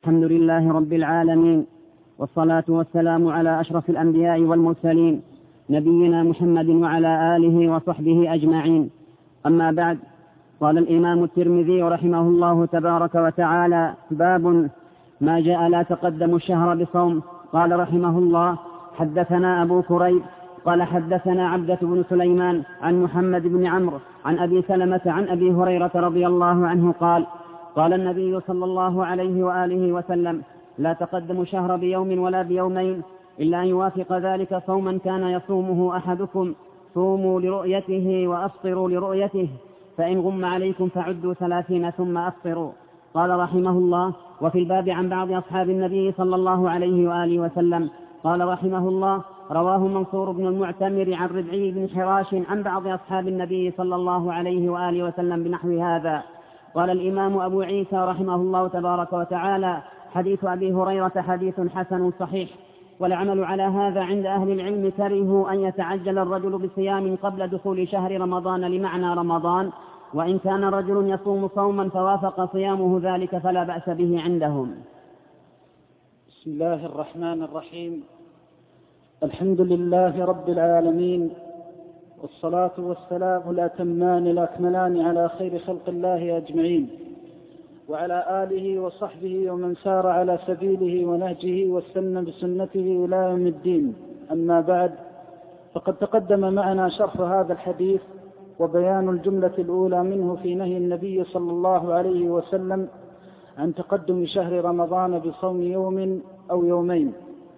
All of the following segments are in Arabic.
الحمد لله رب العالمين، والصلاة والسلام على أشرف الأنبياء والمرسلين نبينا محمد وعلى آله وصحبه أجمعين. أما بعد، قال الإمام الترمذي رحمه الله تبارك وتعالى: باب ما جاء لا تقدم الشهر بصوم. قال رحمه الله: حدثنا أبو كريب قال حدثنا عبدة بن سليمان عن محمد بن عمرو عن أبي سلمة عن أبي هريرة رضي الله عنه قال: قال النبي صلى الله عليه وآله وسلم: لا تقدم شهر بيوم ولا بيومين إلا أن يوافق ذلك صوما كان يصومه أحدكم، صوموا لرؤيته وأفطروا لرؤيته، فإن غم عليكم فعدوا 30 ثم أفطروا. قال رحمه الله: وفي الباب عن بعض أصحاب النبي صلى الله عليه وآله وسلم. قال رحمه الله: رواه منصور بن المعتمر عن ربعي بن حراش عن بعض أصحاب النبي صلى الله عليه وآله وسلم بنحو هذا. قال الإمام أبو عيسى رحمه الله تبارك وتعالى: حديث أبي هريرة حديث حسن صحيح. والعمل على هذا عند أهل العلم كرهوا أن يتعجل الرجل بصيام قبل دخول شهر رمضان لمعنى رمضان، وإن كان رجل يصوم صوما فوافق صيامه ذلك فلا بأس به عندهم. بسم الله الرحمن الرحيم. الحمد لله رب العالمين، والصلاة والسلام الأتمان الأكملان على خير خلق الله أجمعين، وعلى آله وصحبه ومن سار على سبيله ونهجه واستنى بسنته إلى يوم الدين. أما بعد، فقد تقدم معنا شرح هذا الحديث وبيان الجملة الأولى منه في نهي النبي صلى الله عليه وسلم عن تقدم شهر رمضان بصوم يوم أو يومين.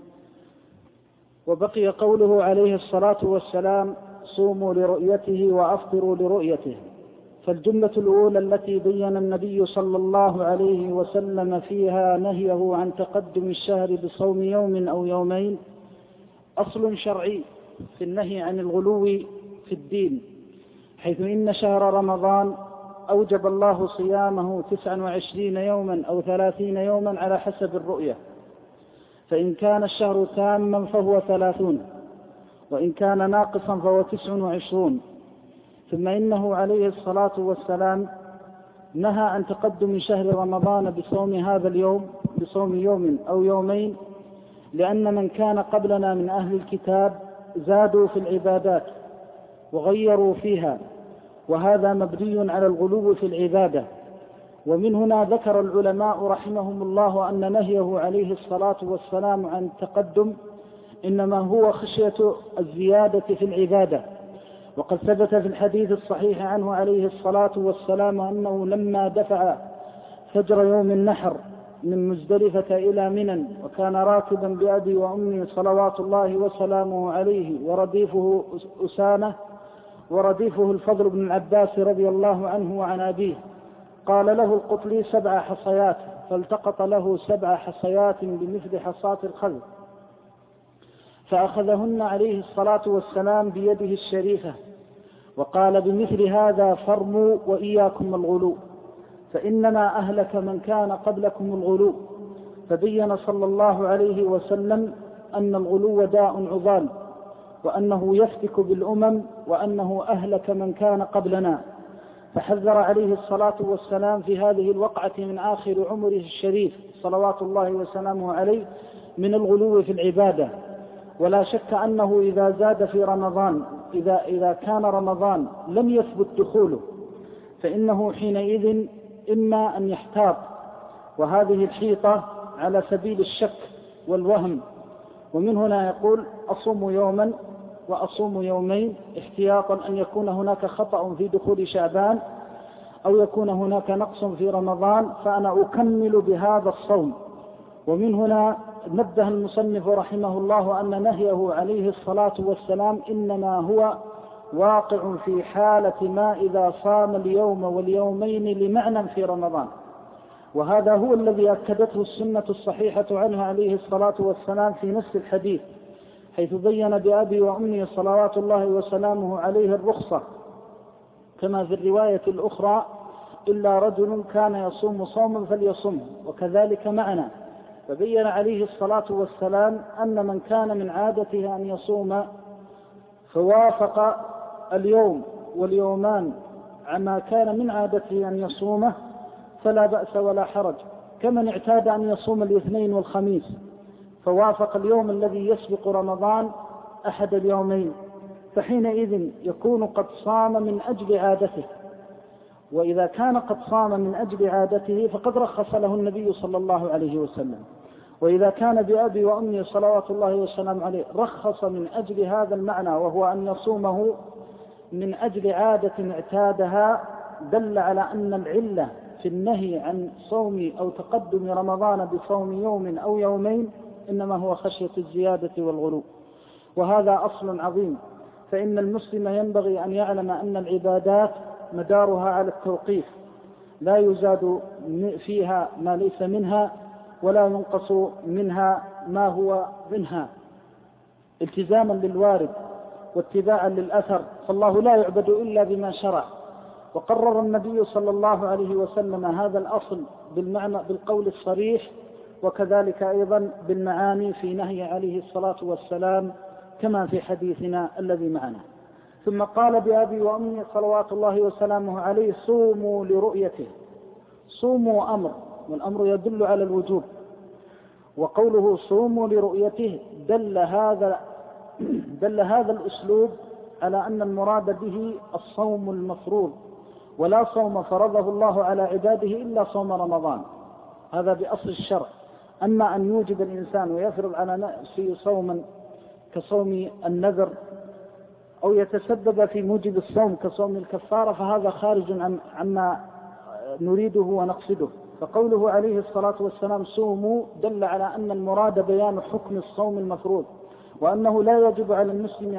وبقي قوله عليه الصلاة والسلام: صوموا لرؤيته وأفطروا لرؤيته. فالجملة الأولى التي بين النبي صلى الله عليه وسلم فيها نهيه عن تقدم الشهر بصوم يوم أو يومين أصل شرعي في النهي عن الغلو في الدين، حيث إن شهر رمضان أوجب الله صيامه 29 يوما أو 30 يوما على حسب الرؤية، فإن كان الشهر تاما فهو 30، وإن كان ناقصا فهو 29. ثم إنه عليه الصلاة والسلام نهى عن تقدم شهر رمضان بصوم هذا اليوم بصوم يوم أو يومين، لأن من كان قبلنا من أهل الكتاب زادوا في العبادات وغيروا فيها، وهذا مبني على الغلو في العبادة. ومن هنا ذكر العلماء رحمهم الله أن نهيه عليه الصلاة والسلام عن التقدم إنما هو خشية الزيادة في العبادة. وقد ثبت في الحديث الصحيح عنه عليه الصلاة والسلام أنه لما دفع فجر يوم النحر من مزدلفة إلى منى وكان راكبا بأبي وأمي صلوات الله وسلامه عليه ورضيفه أسامة ورديفه الفضل بن العباس رضي الله عنه وعن أبيه، قال له القطلي 7 حصيات، فالتقط له 7 حصيات بمثل حصاة الخذ، فأخذهن عليه الصلاة والسلام بيده الشريفة وقال: بمثل هذا فرموا وإياكم الغلو، فإنما أهلك من كان قبلكم الغلو. فبين صلى الله عليه وسلم أن الغلو داء عضال، وأنه يفتك بالأمم، وأنه أهلك من كان قبلنا. فحذر عليه الصلاة والسلام في هذه الوقعة من آخر عمره الشريف صلوات الله وسلامه عليه من الغلو في العبادة. ولا شك أنه إذا زاد في رمضان إذا كان رمضان لم يثبت دخوله، فإنه حينئذ إما أن يحتاط، وهذه الحيطة على سبيل الشك والوهم. ومن هنا يقول: أصوم يوما وأصوم يومين، احتياطا أن يكون هناك خطأ في دخول شعبان أو يكون هناك نقص في رمضان فأنا أكمل بهذا الصوم. ومن هنا نبه المصنف رحمه الله أن نهيه عليه الصلاة والسلام إنما هو واقع في حالة ما إذا صام اليوم واليومين لمعنى في رمضان، وهذا هو الذي أكدته السنة الصحيحة عنه عليه الصلاة والسلام في نفس الحديث، حيث بين بأبي وأمي صلوات الله وسلامه عليه الرخصة، كما في الرواية الأخرى: إلا رجل كان يصوم صوما فليصمه، وكذلك معنا. فبين عليه الصلاة والسلام أن من كان من عادته أن يصوم فوافق اليوم واليومان عما كان من عادته أن يصومه فلا بأس ولا حرج، كمن اعتاد أن يصوم الاثنين والخميس فوافق اليوم الذي يسبق رمضان أحد اليومين، فحينئذ يكون قد صام من أجل عادته. وإذا كان قد صام من أجل عادته فقد رخص له النبي صلى الله عليه وسلم. وإذا كان بأبي وأمي صلوات الله وسلامه عليه رخص من أجل هذا المعنى، وهو أن يصومه من أجل عادة اعتادها، دل على أن العلة في النهي عن صوم أو تقدم رمضان بصوم يوم أو يومين إنما هو خشية الزيادة والغلو. وهذا أصل عظيم، فإن المسلم ينبغي أن يعلم أن العبادات مدارها على التوقيف، لا يزاد فيها ما ليس منها ولا ينقص منها ما هو منها، التزاما للوارد واتباعا للأثر، فالله لا يعبد إلا بما شرع. وقرر النبي صلى الله عليه وسلم هذا الأصل بالمعنى بالقول الصريح، وكذلك أيضا بالمعاني في نهي عليه الصلاة والسلام كما في حديثنا الذي معنا. ثم قال بأبي وأمي صلوات الله وسلامه عليه صوموا لرؤيته. صوموا أمر، والأمر يدل على الوجوب، وقوله صوموا لرؤيته دل هذا الأسلوب على أن المراد به الصوم المفروض، ولا صوم فرضه الله على عباده إلا صوم رمضان، هذا بأصل الشرع. أما أن يوجب الإنسان ويفرض على نفسه صوما كصوم النذر أو يتسبب في موجب الصوم كصوم الكفارة فهذا خارج عما نريده ونقصده. فقوله عليه الصلاة والسلام صوموا دل على أن المراد بيان حكم الصوم المفروض، وأنه لا يجب على المسلم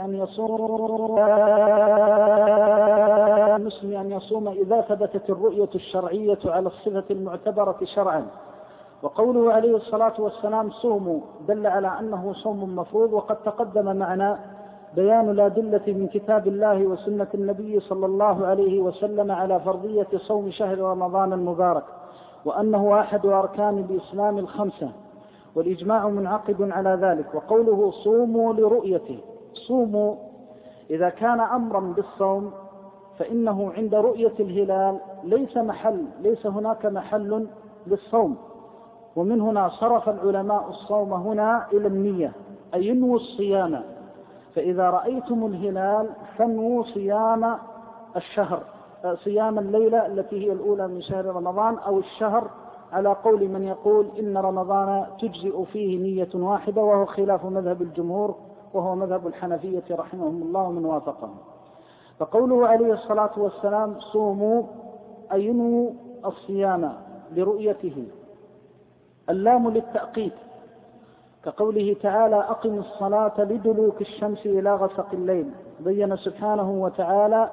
أن يصوم إذا ثبتت الرؤية الشرعية على الصفة المعتبرة شرعا. وقوله عليه الصلاة والسلام صوموا دل على أنه صوم مفروض، وقد تقدم معنا بيان الأدلة من كتاب الله وسنة النبي صلى الله عليه وسلم على فرضية صوم شهر رمضان المبارك، وأنه أحد أركان الإسلام الخمسة، والإجماع منعقد على ذلك. وقوله صوموا لرؤيته، صوموا إذا كان أمرا بالصوم فإنه عند رؤية الهلال ليس هناك محل للصوم، ومن هنا صرف العلماء الصوم هنا إلى النية، أي ينووا الصيام. فإذا رأيتم الهلال فانووا صيام الشهر، صيام الليلة التي هي الأولى من شهر رمضان، أو الشهر على قول من يقول إن رمضان تجزئ فيه نية واحدة، وهو خلاف مذهب الجمهور وهو مذهب الحنفية رحمهم الله ومن وافقهم. فقوله عليه الصلاة والسلام صوموا أي ينووا الصيام لرؤيته، اللام للتأقيد، كقوله تعالى أقم الصلاة لدلوك الشمس إلى غسق الليل. بين سبحانه وتعالى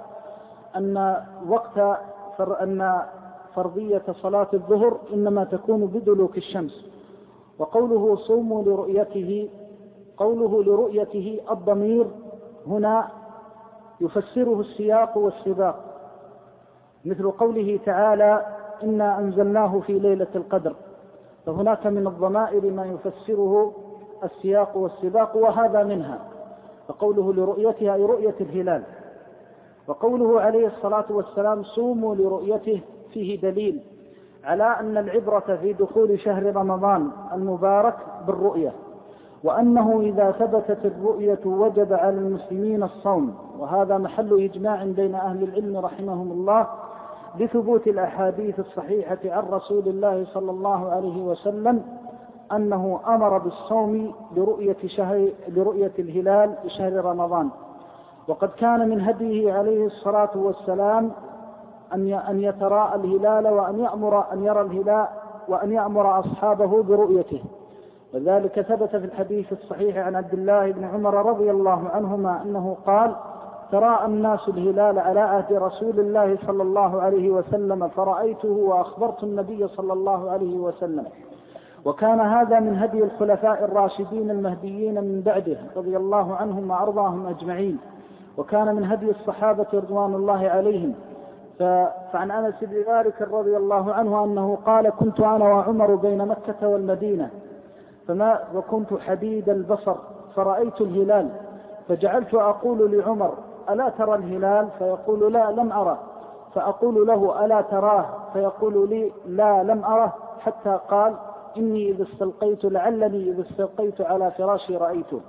أن فرضية صلاة الظهر إنما تكون بدلوك الشمس. وقوله صوموا لرؤيته، قوله لرؤيته الضمير هنا يفسره السياق والسباق، مثل قوله تعالى إنا أنزلناه في ليلة القدر، فهناك من الضمائر ما يفسره السياق والسباق، وهذا منها. فقوله لرؤيتها أي رؤية الهلال. وقوله عليه الصلاة والسلام صوموا لرؤيته فيه دليل على أن العبرة في دخول شهر رمضان المبارك بالرؤية، وأنه إذا ثبتت الرؤية وجب على المسلمين الصوم، وهذا محل إجماع بين أهل العلم رحمهم الله بثبوت الأحاديث الصحيحة عن رسول الله صلى الله عليه وسلم أنه أمر بالصوم لرؤية الهلال بشهر رمضان. وقد كان من هديه عليه الصلاة والسلام أن يتراءى الهلال وأن يرى الهلال وأن يأمر أصحابه برؤيته، وذلك ثبت في الحديث الصحيح عن عبد الله بن عمر رضي الله عنهما أنه قال تراءى الناس الهلال على عهد رسول الله صلى الله عليه وسلم فرأيته وأخبرت النبي صلى الله عليه وسلم. وكان هذا من هدي الخلفاء الراشدين المهديين من بعده رضي الله عنهم وأرضاهم أجمعين، وكان من هدي الصحابة رضوان الله عليهم. فعن أنس بن مالك رضي الله عنه أنه قال كنت أنا وعمر بين مكة والمدينة وكنت حديد البصر فرأيت الهلال فجعلت أقول لعمر ألا ترى الهلال؟ فيقول لا لم أره، فأقول له ألا تراه؟ فيقول لي لا لم أره، حتى قال إني إذا استلقيت لعلني إذا استلقيت على فراشي رأيته.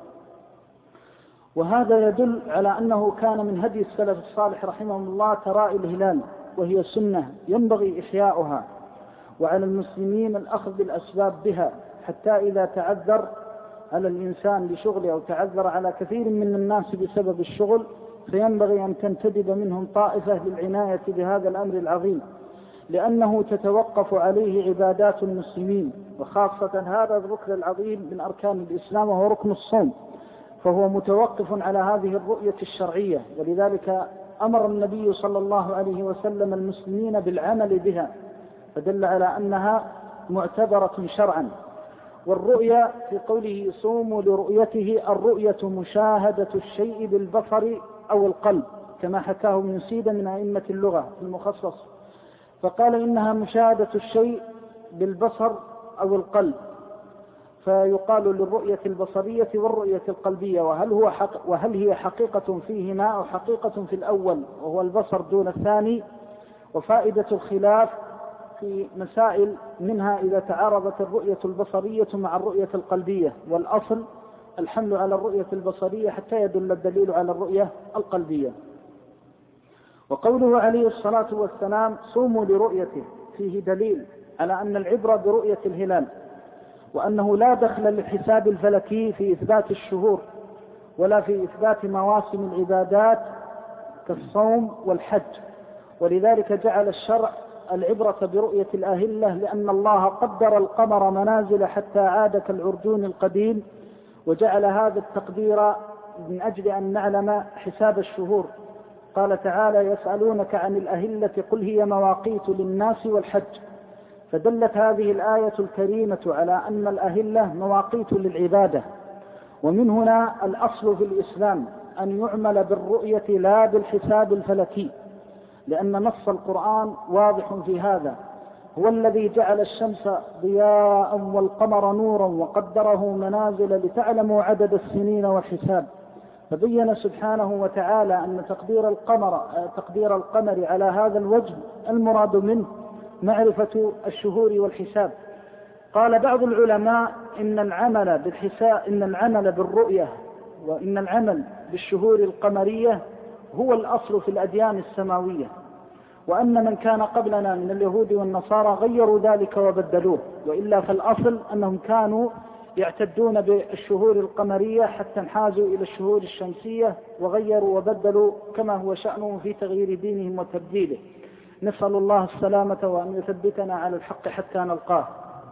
وهذا يدل على أنه كان من هدي السلف الصالح رحمهم الله تراءي الهلال، وهي سنة ينبغي إحياؤها، وعلى المسلمين الأخذ بالأسباب بها، حتى إذا تعذر على الإنسان بشغله أو تعذر على كثير من الناس بسبب الشغل، فينبغي أن تنتدب منهم طائفة للعناية بهذا الأمر العظيم، لأنه تتوقف عليه عبادات المسلمين، وخاصة هذا الركن العظيم من أركان الإسلام وهو ركن الصوم، فهو متوقف على هذه الرؤية الشرعية. ولذلك أمر النبي صلى الله عليه وسلم المسلمين بالعمل بها، فدل على أنها معتبرة شرعا. والرؤيا في قوله صوموا لرؤيته، الرؤية مشاهدة الشيء بالبصر أو القلب، كما حكاه ابن سيدة من أئمة اللغة في المخصص، فقال إنها مشاهدة الشيء بالبصر أو القلب، فيقال للرؤية البصرية والرؤية القلبية، وهل هي حقيقة فيهما أو حقيقة في الأول وهو البصر دون الثاني. وفائدة الخلاف في مسائل منها إذا تعارضت الرؤية البصرية مع الرؤية القلبية، والأصل الحمل على الرؤية البصرية حتى يدل الدليل على الرؤية القلبية. وقوله عليه الصلاة والسلام صوموا لرؤيته فيه دليل على أن العبرة برؤية الهلال، وأنه لا دخل للحساب الفلكي في إثبات الشهور ولا في إثبات مواسم العبادات كالصوم والحج. ولذلك جعل الشرع العبرة برؤية الأهلة، لأن الله قدر القمر منازل حتى عاد كالعرجون القديم، وجعل هذا التقدير من أجل أن نعلم حساب الشهور. قال تعالى يسألونك عن الأهلة قل هي مواقيت للناس والحج، فدلت هذه الآية الكريمة على أن الأهلة مواقيت للعبادة. ومن هنا الأصل في الإسلام أن يعمل بالرؤية لا بالحساب الفلكي، لأن نص القرآن واضح في هذا، هو الذي جعل الشمس ضياء والقمر نورا وقدره منازل لتعلموا عدد السنين والحساب. فبين سبحانه وتعالى أن تقدير القمر على هذا الوجه المراد منه معرفة الشهور والحساب. قال بعض العلماء إن العمل بالرؤية وإن العمل بالشهور القمرية هو الأصل في الأديان السماوية، وأن من كان قبلنا من اليهود والنصارى غيروا ذلك وبدلوه، وإلا فالأصل أنهم كانوا يعتدون بالشهور القمرية حتى انحازوا إلى الشهور الشمسية وغيروا وبدلوا كما هو شأنهم في تغيير دينهم وتبديله. نسأل الله السلامة وأن يثبتنا على الحق حتى نلقاه.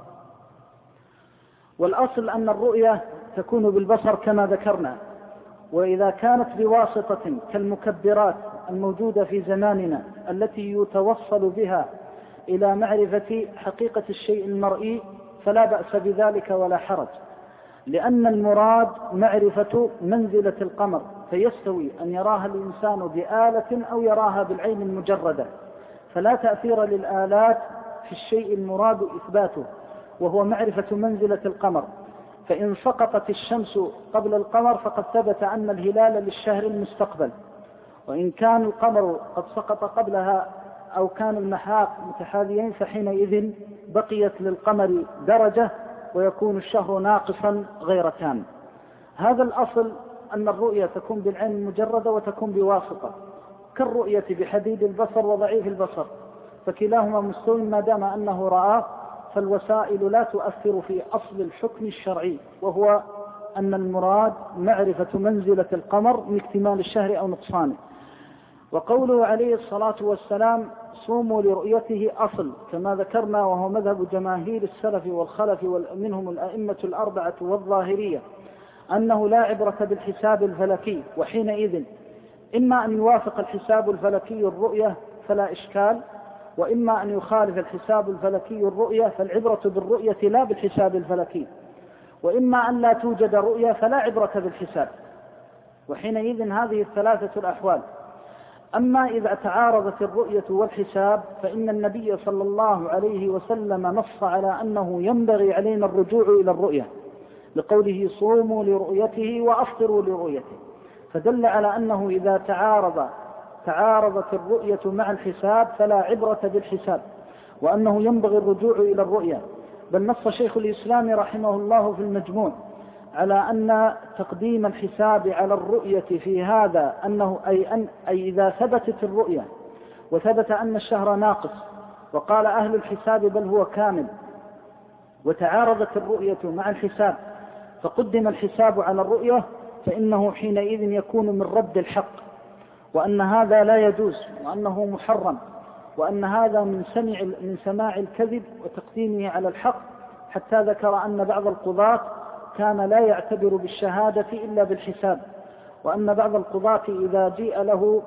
والأصل أن الرؤية تكون بالبصر كما ذكرنا، وإذا كانت بواسطة كالمكبرات الموجودة في زماننا التي يتوصل بها إلى معرفة حقيقة الشيء المرئي فلا بأس بذلك ولا حرج، لأن المراد معرفة منزلة القمر، فيستوي أن يراها الإنسان بآلة أو يراها بالعين المجردة، فلا تأثير للآلات في الشيء المراد إثباته وهو معرفة منزلة القمر. فإن سقطت الشمس قبل القمر فقد ثبت أن الهلال للشهر المستقبل، وإن كان القمر قد سقط قبلها أو كان المحاق متحاذيين فحينئذ بقيت للقمر درجة ويكون الشهر ناقصا غير تام. هذا الأصل أن الرؤية تكون بالعين المجردة وتكون بواسطة، كالرؤية بحديد البصر وضعيف البصر، فكلاهما مستوي ما دام أنه رآه، فالوسائل لا تؤثر في أصل الحكم الشرعي، وهو أن المراد معرفة منزلة القمر من اكتمال الشهر أو نقصانه. وقوله عليه الصلاة والسلام صوموا لرؤيته أصل كما ذكرنا، وهو مذهب جماهير السلف والخلف ومنهم الأئمة الأربعة والظاهرية، أنه لا عبرة بالحساب الفلكي، وحينئذ إما أن يوافق الحساب الفلكي الرؤية فلا إشكال، وإما أن يخالف الحساب الفلكي الرؤية فالعبرة بالرؤية لا بالحساب الفلكي، وإما أن لا توجد رؤية فلا عبرة بالحساب، وحينئذ هذه الثلاثة الأحوال. أما إذا تعارضت الرؤية والحساب فإن النبي صلى الله عليه وسلم نص على أنه ينبغي علينا الرجوع إلى الرؤية، لقوله صوموا لرؤيته وأفطروا لرؤيته، فدل على أنه إذا تعارضت الرؤية مع الحساب فلا عبرة بالحساب. وأنه ينبغي الرجوع إلى الرؤيا. بل نص شيخ الإسلام رحمه الله في المجموع على أن تقديم الحساب على الرؤية في هذا أنه أي إذا ثبتت الرؤية وثبت أن الشهر ناقص وقال أهل الحساب بل هو كامل، وتعارضت الرؤية مع الحساب فقدم الحساب على الرؤية، فإنه حينئذ يكون من رد الحق، وأن هذا لا يجوز، وأنه محرم، وأن هذا من سماع الكذب وتقديمه على الحق، حتى ذكر أن بعض القضاة كان لا يعتبر بالشهادة إلا بالحساب، وأن بعض القضاة إذا جيء له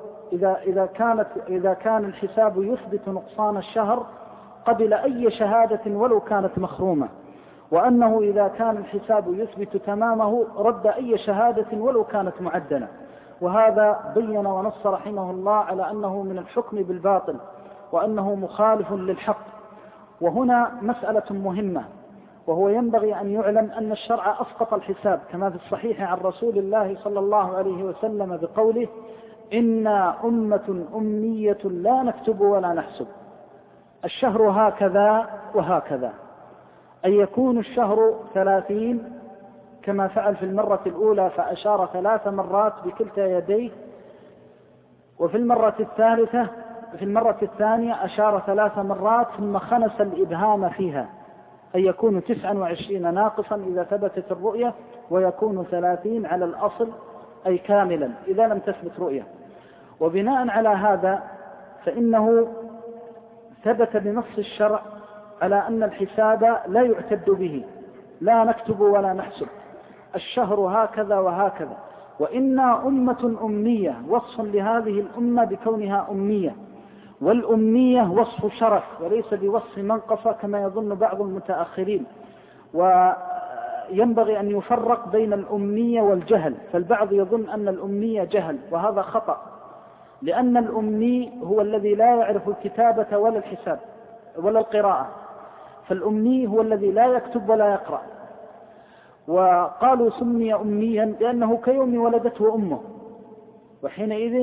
إذا كان الحساب يثبت نقصان الشهر قبل أي شهادة ولو كانت مخرومة، وأنه إذا كان الحساب يثبت تمامه رد أي شهادة ولو كانت معدنة. وهذا بين ونص رحمه الله على أنه من الحكم بالباطل وأنه مخالف للحق. وهنا مسألة مهمة، وهو ينبغي أن يعلم أن الشرع أسقط الحساب كما في الصحيح عن رسول الله صلى الله عليه وسلم بقوله: إنا أمة أمية لا نكتب ولا نحسب. الشهر هكذا وهكذا، أن يكون الشهر 30 كما فعل في المرة الأولى فأشار 3 مرات بكلتا يديه، وفي المرة الثانية أشار 3 مرات ثم خنس الإبهام فيها، أن يكون 29 ناقصا إذا ثبتت الرؤية، ويكون 30 على الأصل أي كاملا إذا لم تثبت رؤية. وبناء على هذا فإنه ثبت بنص الشرع على أن الحساب لا يعتد به، لا نكتب ولا نحسب، الشهر هكذا وهكذا. وإنا أمة أمية، وصف لهذه الأمة بكونها أمية، والأمية وصف شرف وليس بوصف منقصة كما يظن بعض المتأخرين. وينبغي أن يفرق بين الأمية والجهل، فالبعض يظن أن الأمية جهل، وهذا خطأ، لأن الأمي هو الذي لا يعرف الكتابة ولا الحساب ولا القراءة، فالأمي هو الذي لا يكتب ولا يقرأ. وقالوا سمي أميا لأنه كيوم ولدته أمه، وحينئذ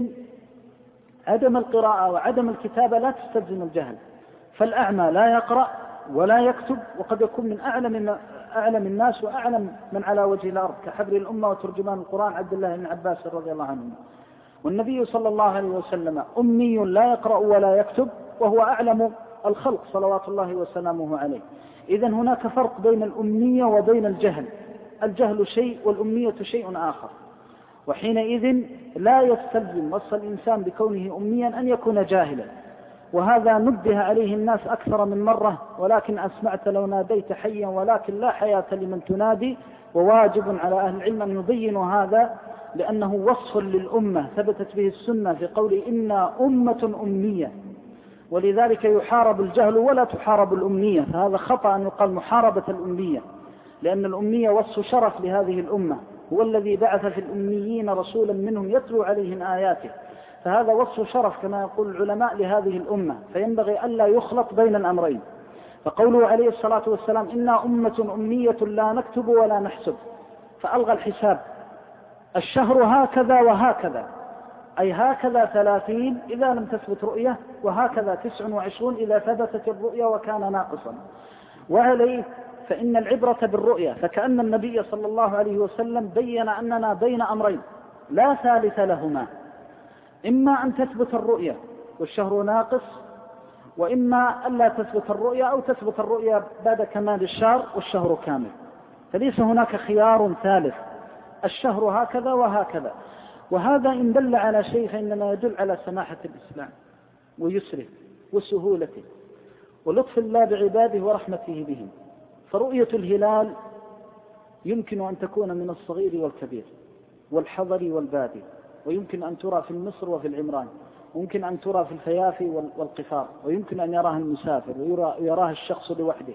عدم القراءة وعدم الكتابة لا تستلزم الجهل. فالأعمى لا يقرأ ولا يكتب، وقد يكون من أعلم الناس وأعلم من على وجه الأرض كحبر الأمة وترجمان القرآن عبد الله بن عباس رضي الله عنه. والنبي صلى الله عليه وسلم أمي لا يقرأ ولا يكتب وهو أعلم الخلق صلوات الله وسلامه عليه. إذن هناك فرق بين الأمية وبين الجهل، الجهل شيء والأمية شيء آخر. وحينئذ لا يستلزم وصف الإنسان بكونه أميا أن يكون جاهلا، وهذا نبه عليه الناس أكثر من مرة، ولكن أسمعت لو ناديت حيا ولكن لا حياة لمن تنادي. وواجب على أهل العلم أن يبينوا هذا، لأنه وصف للأمة ثبتت به السنة في قول إنا أمة أمية، ولذلك يحارب الجهل ولا تحارب الأمية، فهذا خطأ أن يقال محاربة الأمية، لأن الأمية وصف شرف لهذه الأمة، هو الذي بعث في الأميين رسولا منهم يتلو عليهم آياته، فهذا وصف شرف كما يقول العلماء لهذه الأمة، فينبغي ألا يخلط بين الأمرين. فقوله عليه الصلاة والسلام إنا أمة أمية لا نكتب ولا نحسب، فألغى الحساب. الشهر هكذا وهكذا، أي هكذا 30 إذا لم تثبت رؤية، وهكذا 29 إذا ثبتت الرؤية وكان ناقصا. وعليه فإن العبرة بالرؤية، فكأن النبي صلى الله عليه وسلم بين أننا بين أمرين لا ثالث لهما، إما أن تثبت الرؤية والشهر ناقص، وإما ألا تثبت الرؤية أو تثبت الرؤية بعد كمال الشهر والشهر كامل، فليس هناك خيار ثالث، الشهر هكذا وهكذا. وهذا إن دل على شيء فإنما يدل على سماحة الإسلام ويسره وسهولته ولطف الله بعباده ورحمته بهم. فرؤية الهلال يمكن أن تكون من الصغير والكبير والحضر والبادي، ويمكن أن ترى في المصر وفي العمران، ويمكن أن ترى في الفيافي والقفار، ويمكن أن يراها المسافر ويراها الشخص لوحده،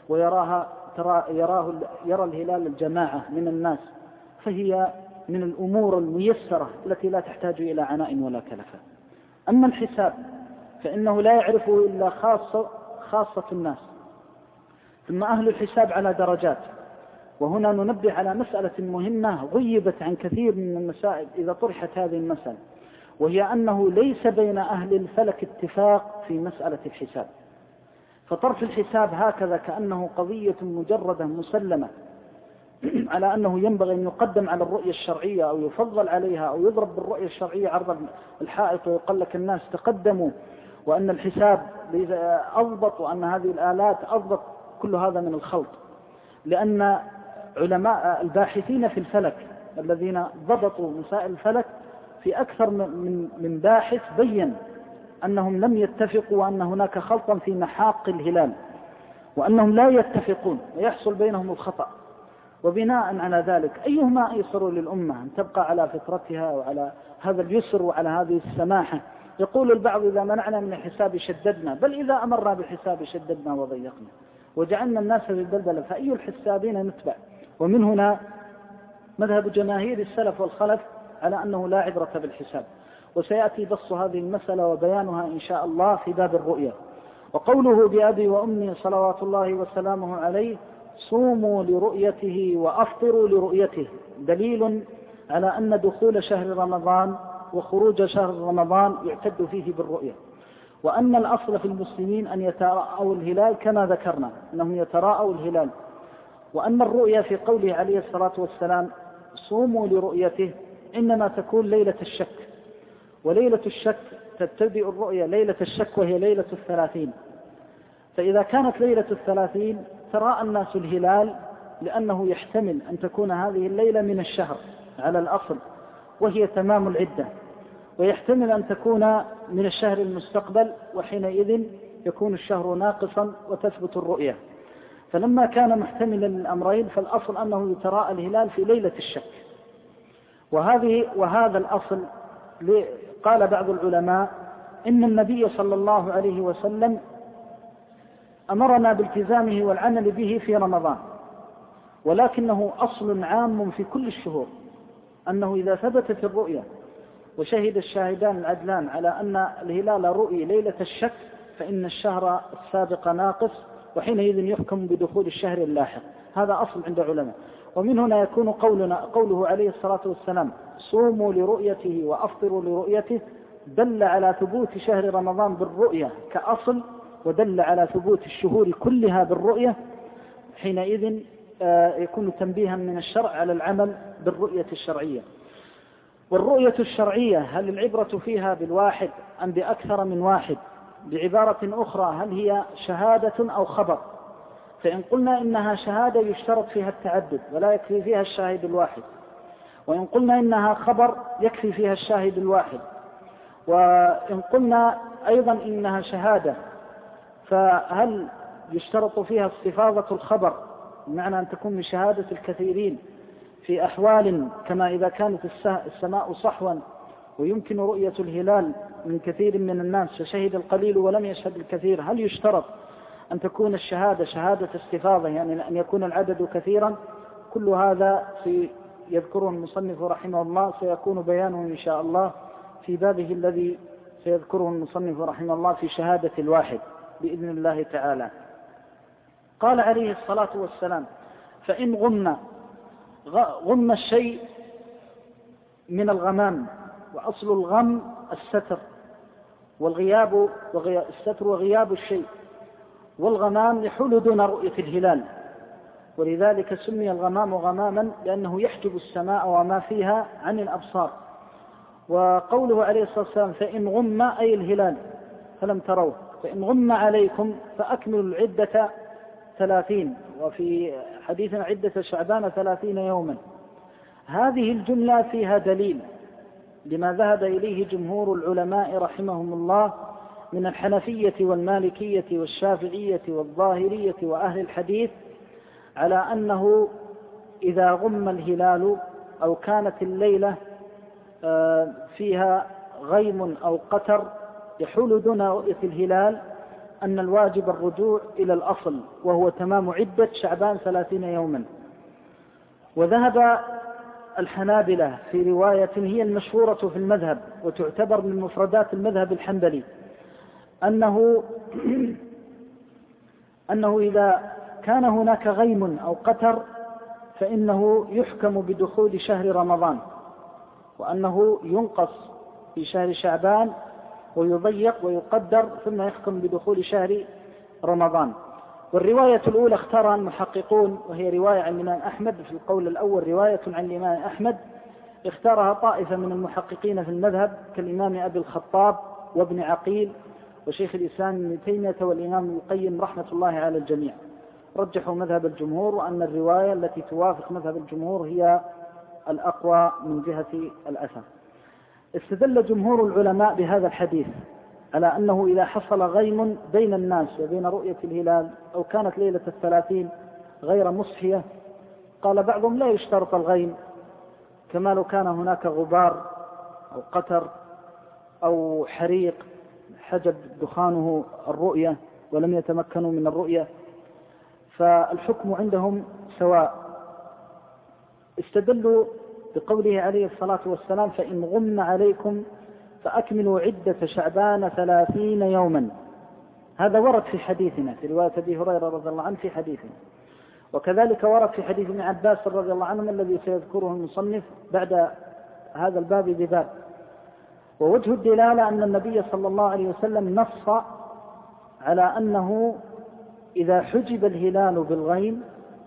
يرى الهلال الجماعة من الناس، فهي من الأمور الميسرة التي لا تحتاج إلى عناء ولا كلفة. أما الحساب فإنه لا يعرفه إلا خاصة الناس، ثم أهل الحساب على درجات. وهنا ننبه على مسألة مهمة غيبت عن كثير من المسائل إذا طرحت هذه المسألة، وهي أنه ليس بين أهل الفلك اتفاق في مسألة الحساب، فطرف الحساب هكذا كأنه قضية مجردة مسلمة على أنه ينبغي أن يقدم على الرؤية الشرعية أو يفضل عليها أو يضرب بالرؤية الشرعية عرض الحائط ويقول لك الناس تقدموا وأن الحساب أضبط وأن هذه الآلات أضبط، كل هذا من الخلط. لأن علماء الباحثين في الفلك الذين ضبطوا مسائل الفلك في أكثر من باحث بين أنهم لم يتفقوا وأن هناك خلطا في محاق الهلال، وأنهم لا يتفقون ويحصل بينهم الخطأ. وبناء على ذلك أيهما أيسر للأمة أن تبقى على فطرتها وعلى هذا اليسر وعلى هذه السماحة؟ يقول البعض إذا منعنا من الحساب شددنا، بل إذا أمرنا بالحساب شددنا وضيقنا وجعلنا الناس في البلبلة، فأي الحسابين نتبع؟ ومن هنا مذهب جماهير السلف والخلف على أنه لا عبرة بالحساب. وسيأتي بسط هذه المسألة وبيانها إن شاء الله في باب الرؤية. وقوله بأبي وأمي صلوات الله وسلامه عليه صوموا لرؤيته وأفطروا لرؤيته دليل على أن دخول شهر رمضان وخروج شهر رمضان يعتد فيه بالرؤية، وأن الأصل في المسلمين أن يتراءوا الهلال كما ذكرنا أنهم يتراءوا الهلال، وأن الرؤية في قوله عليه الصلاة والسلام صوموا لرؤيته إنما تكون ليلة الشك، وليلة الشك تبتدئ الرؤية ليلة الشك وهي ليلة 30. فإذا كانت ليلة 30 تراءى الناس الهلال لأنه يحتمل أن تكون هذه الليلة من الشهر على الأصل وهي تمام العدة، ويحتمل أن تكون من الشهر المستقبل وحينئذ يكون الشهر ناقصا وتثبت الرؤية. فلما كان محتملا للأمرين فالأصل أنه يتراءى الهلال في ليلة الشك. وهذا الأصل قال بعض العلماء إن النبي صلى الله عليه وسلم أمرنا بالتزامه والعمل به في رمضان، ولكنه أصل عام في كل الشهور، أنه إذا ثبتت الرؤية وشهد الشاهدان العدلان على أن الهلال رؤي ليلة الشك فإن الشهر السابق ناقص، وحينئذ يحكم بدخول الشهر اللاحق. هذا أصل عند علماء. ومن هنا يكون قوله عليه الصلاة والسلام صوموا لرؤيته وأفطروا لرؤيته دل على ثبوت شهر رمضان بالرؤية كأصل، ودل على ثبوت الشهور كلها بالرؤية. حينئذ يكون تنبيها من الشرع على العمل بالرؤية الشرعية. والرؤية الشرعية هل العبرة فيها بالواحد أم بأكثر من واحد؟ بعبارة أخرى هل هي شهادة أو خبر؟ فإن قلنا إنها شهادة يشترط فيها التعدد ولا يكفي فيها الشاهد الواحد، وإن قلنا إنها خبر يكفي فيها الشاهد الواحد، وإن قلنا أيضا إنها شهادة فهل يشترط فيها استفاضة الخبر بمعنى أن تكون من شهادة الكثيرين في أحوال كما إذا كانت السماء صحوا ويمكن رؤية الهلال من كثير من الناس فشهد القليل ولم يشهد الكثير، هل يشترط أن تكون الشهادة شهادة استفاضة يعني أن يكون العدد كثيرا؟ كل هذا يذكره المصنف رحمه الله سيكون بيانه إن شاء الله في بابه الذي سيذكره المصنف رحمه الله في شهادة الواحد بإذن الله تعالى. قال عليه الصلاة والسلام فإن غم الشيء من الغمام، وأصل الغم الستر والغياب الستر وغياب الشيء، والغمام يحول دون رؤية الهلال، ولذلك سمي الغمام غماما لأنه يحجب السماء وما فيها عن الأبصار. وقوله عليه الصلاة والسلام فإن غم أي الهلال فلم تروه فإن غم عليكم فأكملوا العدة 30، وفي حديث عدة شعبان 30 يوما. هذه الجملة فيها دليل لما ذهب إليه جمهور العلماء رحمهم الله من الحنفية والمالكية والشافعية والظاهرية وأهل الحديث على أنه إذا غم الهلال أو كانت الليلة فيها غيم أو قتر يحول دون رؤية الهلال أن الواجب الرجوع إلى الأصل وهو تمام عدة شعبان 30 يوما. وذهب الحنابلة في رواية هي المشهورة في المذهب وتعتبر من مفردات المذهب الحنبلي أنه إذا كان هناك غيم أو قتر فإنه يحكم بدخول شهر رمضان، وأنه ينقص في شهر شعبان ويضيق ويقدر ثم يحكم بدخول شهر رمضان. والرواية الأولى اختارها المحققون، وهي رواية عن الإمام أحمد. في القول الأول رواية عن الإمام أحمد اختارها طائفة من المحققين في المذهب كالإمام أبي الخطاب وابن عقيل وشيخ الإسلام ابن تيمية والإمام ابن القيم رحمة الله على الجميع. رجحوا مذهب الجمهور، وأن الرواية التي توافق مذهب الجمهور هي الأقوى من جهة الأثر. استدل جمهور العلماء بهذا الحديث على أنه إذا حصل غيم بين الناس وبين رؤية الهلال أو كانت ليلة 30 غير مصحية، قال بعضهم لا يشترط الغيم، كما لو كان هناك غبار أو قتر أو حريق حجب دخانه الرؤية ولم يتمكنوا من الرؤية، فالحكم عندهم سواء. استدلوا بقوله عليه الصلاة والسلام: فإن غم عليكم فأكملوا عدة شعبان 30 يوما. هذا ورد في حديثنا في رواية أبي هريرة رضي الله عنه في حديثنا، وكذلك ورد في حديث ابن عباس رضي الله عنه الذي سيذكره المصنف بعد هذا الباب بباب. ووجه الدلالة أن النبي صلى الله عليه وسلم نص على أنه إذا حجب الهلال بالغيم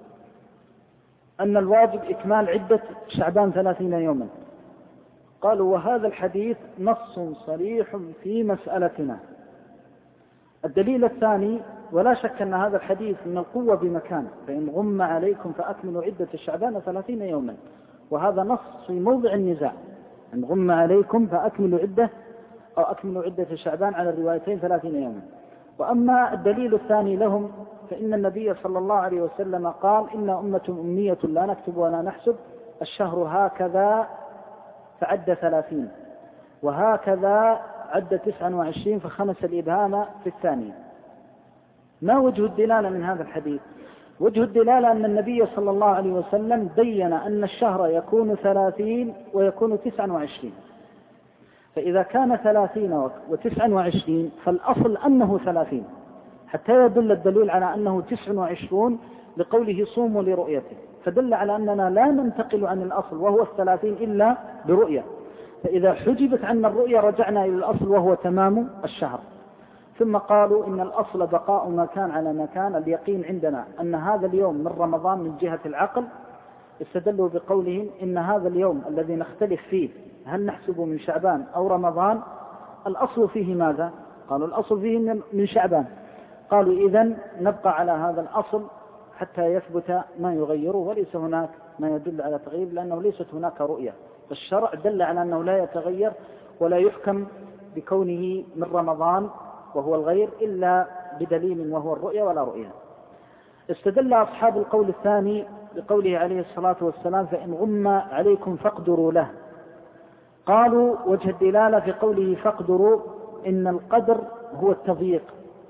أن الواجب إكمال عدة شعبان 30 يوما. قالوا: وهذا الحديث نص صريح في مسألتنا. الدليل الثاني: ولا شك أن هذا الحديث من القوة بمكان، فإن غم عليكم فأكملوا عدة شعبان 30 يوما، وهذا نص في موضع النزاع. إن غم عليكم فأكملوا عدة أو أكملوا عدة شعبان على الروايتين 30 يوما. وأما الدليل الثاني لهم فإن النبي صلى الله عليه وسلم قال: إن أمة أمية لا نكتب ولا نحسب، الشهر هكذا فعد 30، وهكذا عد 29، فخمس الإبهام في الثانية. ما وجه الدلالة من هذا الحديث؟ وجه الدلالة أن النبي صلى الله عليه وسلم بين أن الشهر يكون 30 ويكون 29، فإذا كان 30 و29 فالأصل أنه 30، حتى يدل الدليل على أنه 29 لقوله صوموا لرؤيته، فدل على أننا لا ننتقل عن الأصل وهو 30 إلا برؤية، فإذا حجبت عنا الرؤية رجعنا إلى الأصل وهو تمام الشهر. ثم قالوا إن الأصل بقاء ما كان على ما كان، اليقين عندنا أن هذا اليوم من رمضان من جهة العقل. استدلوا بقولهم إن هذا اليوم الذي نختلف فيه هل نحسبه من شعبان أو رمضان، الأصل فيه ماذا؟ قالوا الأصل فيه من شعبان. قالوا إذن نبقى على هذا الأصل حتى يثبت ما يغيره، وليس هناك ما يدل على تغيير، لأنه ليست هناك رؤية، فالشرع دل على أنه لا يتغير ولا يحكم بكونه من رمضان وهو الغير إلا بدليل وهو الرؤية ولا رؤية. استدل أصحاب القول الثاني بقوله عليه الصلاة والسلام: فإن غم عليكم فاقدروا له. قالوا وجه الدلالة في قوله فاقدروا إن القدر هو التضييق،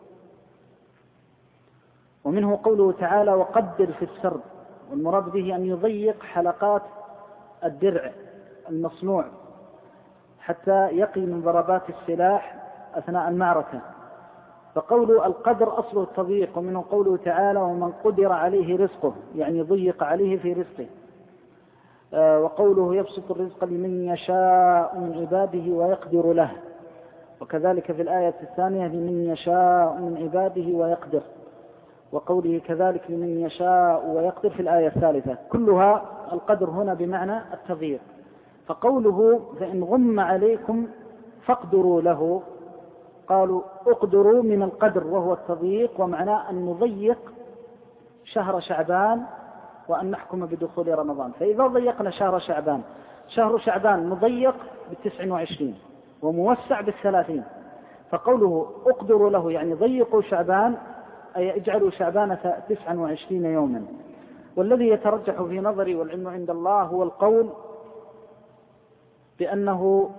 ومنه قوله تعالى: وقدر في السرد، والمراد به أن يضيق حلقات الدرع المصنوع حتى يقي من ضربات السلاح أثناء المعركة. فقول القدر أصله التضييق، ومنه قوله تعالى: ومن قدر عليه رزقه، يعني ضيق عليه في رزقه. وقوله يبسط الرزق لمن يشاء من عباده ويقدر له، وكذلك في الآية الثانية: لمن يشاء من عباده ويقدر، وقوله كذلك لمن يشاء ويقدر في الآية الثالثة. كلها القدر هنا بمعنى التضييق. فقوله فإن غم عليكم فاقدروا له، قالوا اقدروا من القدر وهو التضييق، ومعناه أن نضيق شهر شعبان وأن نحكم بدخول رمضان. فإذا ضيقنا شهر شعبان مضيق ب29 وموسع ب30، فقوله اقدروا له يعني ضيقوا شعبان، أي اجعلوا شعبان 29 يوما. والذي يترجح في نظري والعلم عند الله هو القول بأنه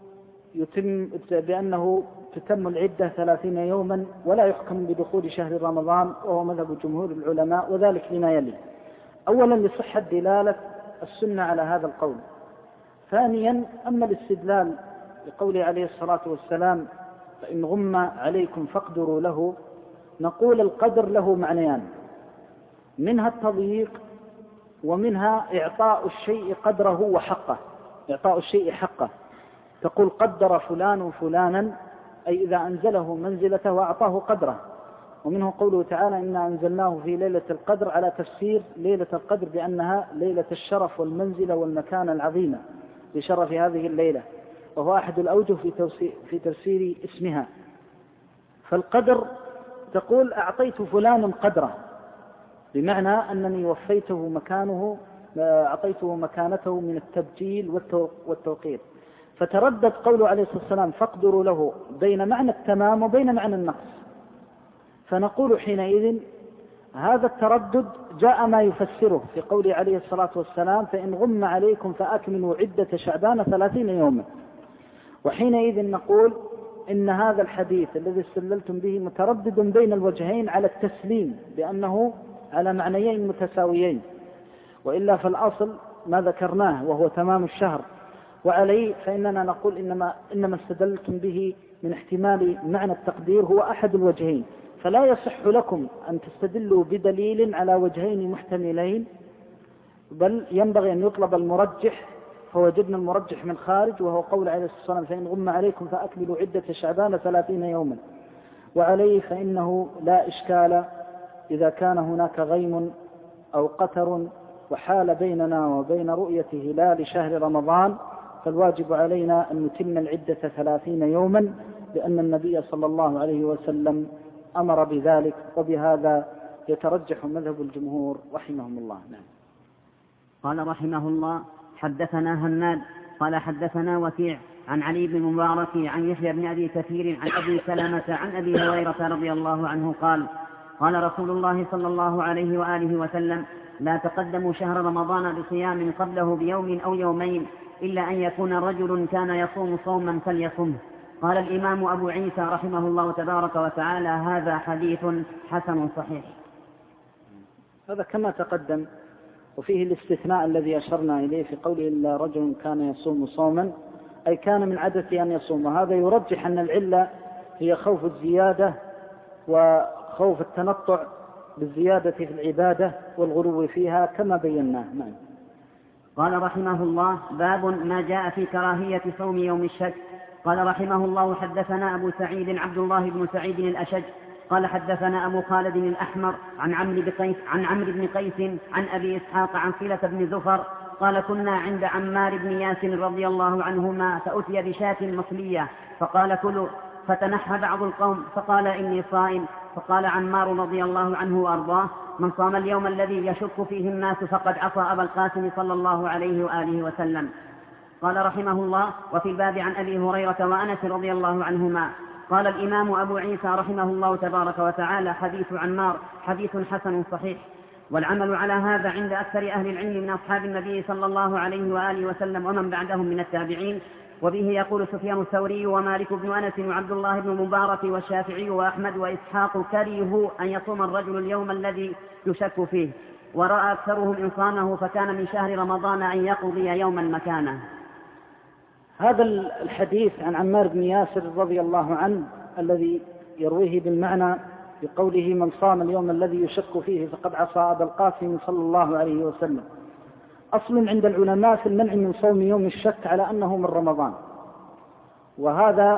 تتم العدة 30 يوما ولا يحكم بدخول شهر رمضان، وهو مذهب جمهور العلماء، وذلك لما يلي: أولا لصحة دلالة السنة على هذا القول. ثانيا أما الاستدلال بقوله عليه الصلاة والسلام: فإن غم عليكم فاقدروا له، نقول القدر له معنيان: منها التضييق، ومنها إعطاء الشيء قدره وحقه، إعطاء الشيء حقه. تقول قدر فلان فلانا، أي إذا أنزله منزلته وأعطاه قدره. ومنه قوله تعالى إنا أنزلناه في ليلة القدر، على تفسير ليلة القدر بأنها ليلة الشرف والمنزلة والمكانة العظيمة بشرف هذه الليلة، وهو أحد الأوجه في تفسير اسمها. فالقدر تقول أعطيت فلانا قدره، بمعنى أنني وفيته مكانه، أعطيته مكانته من التبجيل والتوقير. فتردد قوله عليه الصلاة والسلام فاقدروا له بين معنى التمام وبين معنى النقص. فنقول حينئذ هذا التردد جاء ما يفسره في قوله عليه الصلاة والسلام فإن غم عليكم فأكملوا عدة شعبان 30 يوما. وحينئذ نقول إن هذا الحديث الذي استدللتم به متردد بين الوجهين على التسليم بأنه على معنيين متساويين، وإلا فالأصل ما ذكرناه وهو تمام الشهر. وعليه فإننا نقول إنما استدلتم به من احتمال معنى التقدير هو أحد الوجهين، فلا يصح لكم أن تستدلوا بدليل على وجهين محتملين، بل ينبغي أن يطلب المرجح، فوجدنا المرجح من خارج وهو قول عليه الصلاة والسلام فإن غم عليكم فأكملوا عدة شعبان 30 يوما. وعليه فإنه لا إشكال إذا كان هناك غيم أو قتر وحال بيننا وبين رؤية هلال شهر رمضان، فالواجب علينا أن نتم العدة 30 يوما، لأن النبي صلى الله عليه وسلم أمر بذلك، وبهذا يترجح مذهب الجمهور رحمهم الله. نعم. قال رحمه الله حدثنا هناد قال حدثنا وكيع عن علي بن المبارك عن يحيى بن أبي كثير عن أبي سلمة عن أبي هريرة رضي الله عنه قال قال رسول الله صلى الله عليه وآله وسلم لا تقدموا شهر رمضان بصيام قبله بيوم أو يومين إلا أن يكون رجل كان يصوم صوما فليصمه. قال الإمام أبو عيسى رحمه الله تبارك وتعالى هذا حديث حسن صحيح. هذا كما تقدم، وفيه الاستثناء الذي أشرنا إليه في قوله إلا رجل كان يصوم صوما، أي كان من عادته أن يصوم. وهذا يرجح أن العلة هي خوف الزيادة وخوف التنطع بالزيادة في العبادة والغلو فيها كما بيناه. نعم. قال رحمه الله باب ما جاء في كراهية صوم يوم الشك. قال رحمه الله حدثنا أبو سعيد عبد الله بن سعيد الأشج قال حدثنا أبو خالد الأحمر عن عمرو بن قيس عن أبي إسحاق عن صلة بن زفر قال كنا عند عمار بن ياسر رضي الله عنهما فأتي بشاة مصلية فقال كلوا، فتنحى بعض القوم فقال إني صائم، فقال عمار رضي الله عنه وأرضاه من صام اليوم الذي يشك فيه الناس فقد عصى أبا القاسم صلى الله عليه وآله وسلم. قال رحمه الله وفي الباب عن أبي هريرة وأنس رضي الله عنهما. قال الإمام أبو عيسى رحمه الله تبارك وتعالى حديث عمار حديث حسن صحيح. والعمل على هذا عند أكثر أهل العلم من أصحاب النبي صلى الله عليه وآله وسلم ومن بعدهم من التابعين. وبه يقول سفيان الثوري ومالك بن أنس وعبد الله بن مبارك والشافعي وأحمد وإسحاق كرهوا أن يصوم الرجل اليوم الذي يشك فيه، ورأى أكثرهم إن صامه فكان من شهر رمضان أن يقضي يوما مكانه. هذا الحديث عن عمار بن ياسر رضي الله عنه الذي يرويه بالمعنى بقوله من صام اليوم الذي يشك فيه فقد عصى أبا القاسم صلى الله عليه وسلم، أصل عند العلماء في المنع من صوم يوم الشك على أنه من رمضان، وهذا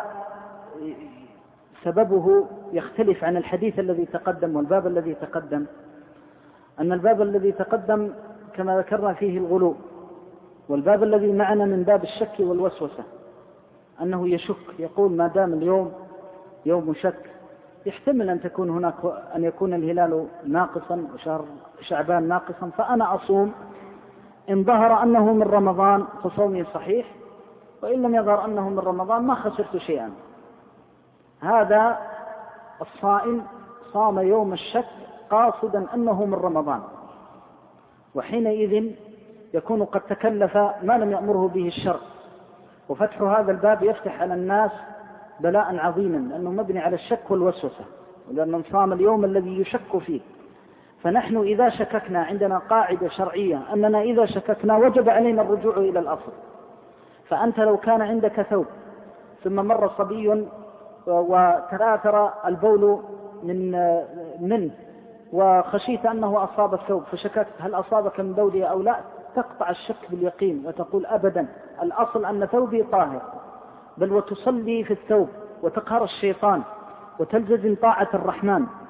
سببه يختلف عن الحديث الذي تقدم والباب الذي تقدم. أن الباب الذي تقدم كما ذكرنا فيه الغلو، والباب الذي معنا من باب الشك والوسوسة، أنه يشك يقول ما دام اليوم يوم شك يحتمل أن يكون الهلال ناقصا وشهر شعبان ناقصا، فأنا أصوم إن ظهر أنه من رمضان فصومي صحيح، وإن لم يظهر أنه من رمضان ما خسرت شيئا. هذا الصائم صام يوم الشك قاصدا أنه من رمضان، وحينئذ يكون قد تكلف ما لم يأمره به الشرع. وفتح هذا الباب يفتح على الناس بلاء عظيما، لأنه مبني على الشك والوسوسة، ولأن من صام اليوم الذي يشك فيه. فنحن إذا شككنا عندنا قاعدة شرعية أننا إذا شككنا وجب علينا الرجوع إلى الأصل. فأنت لو كان عندك ثوب ثم مر صبي وتآثر البول منه وخشيت أنه أصاب الثوب فشككت هل أصابك من بوله أو لا، تقطع الشك باليقين وتقول أبدا الأصل أن ثوبي طاهر، بل وتصلي في الثوب وتقهر الشيطان وتلتزم طاعة الرحمن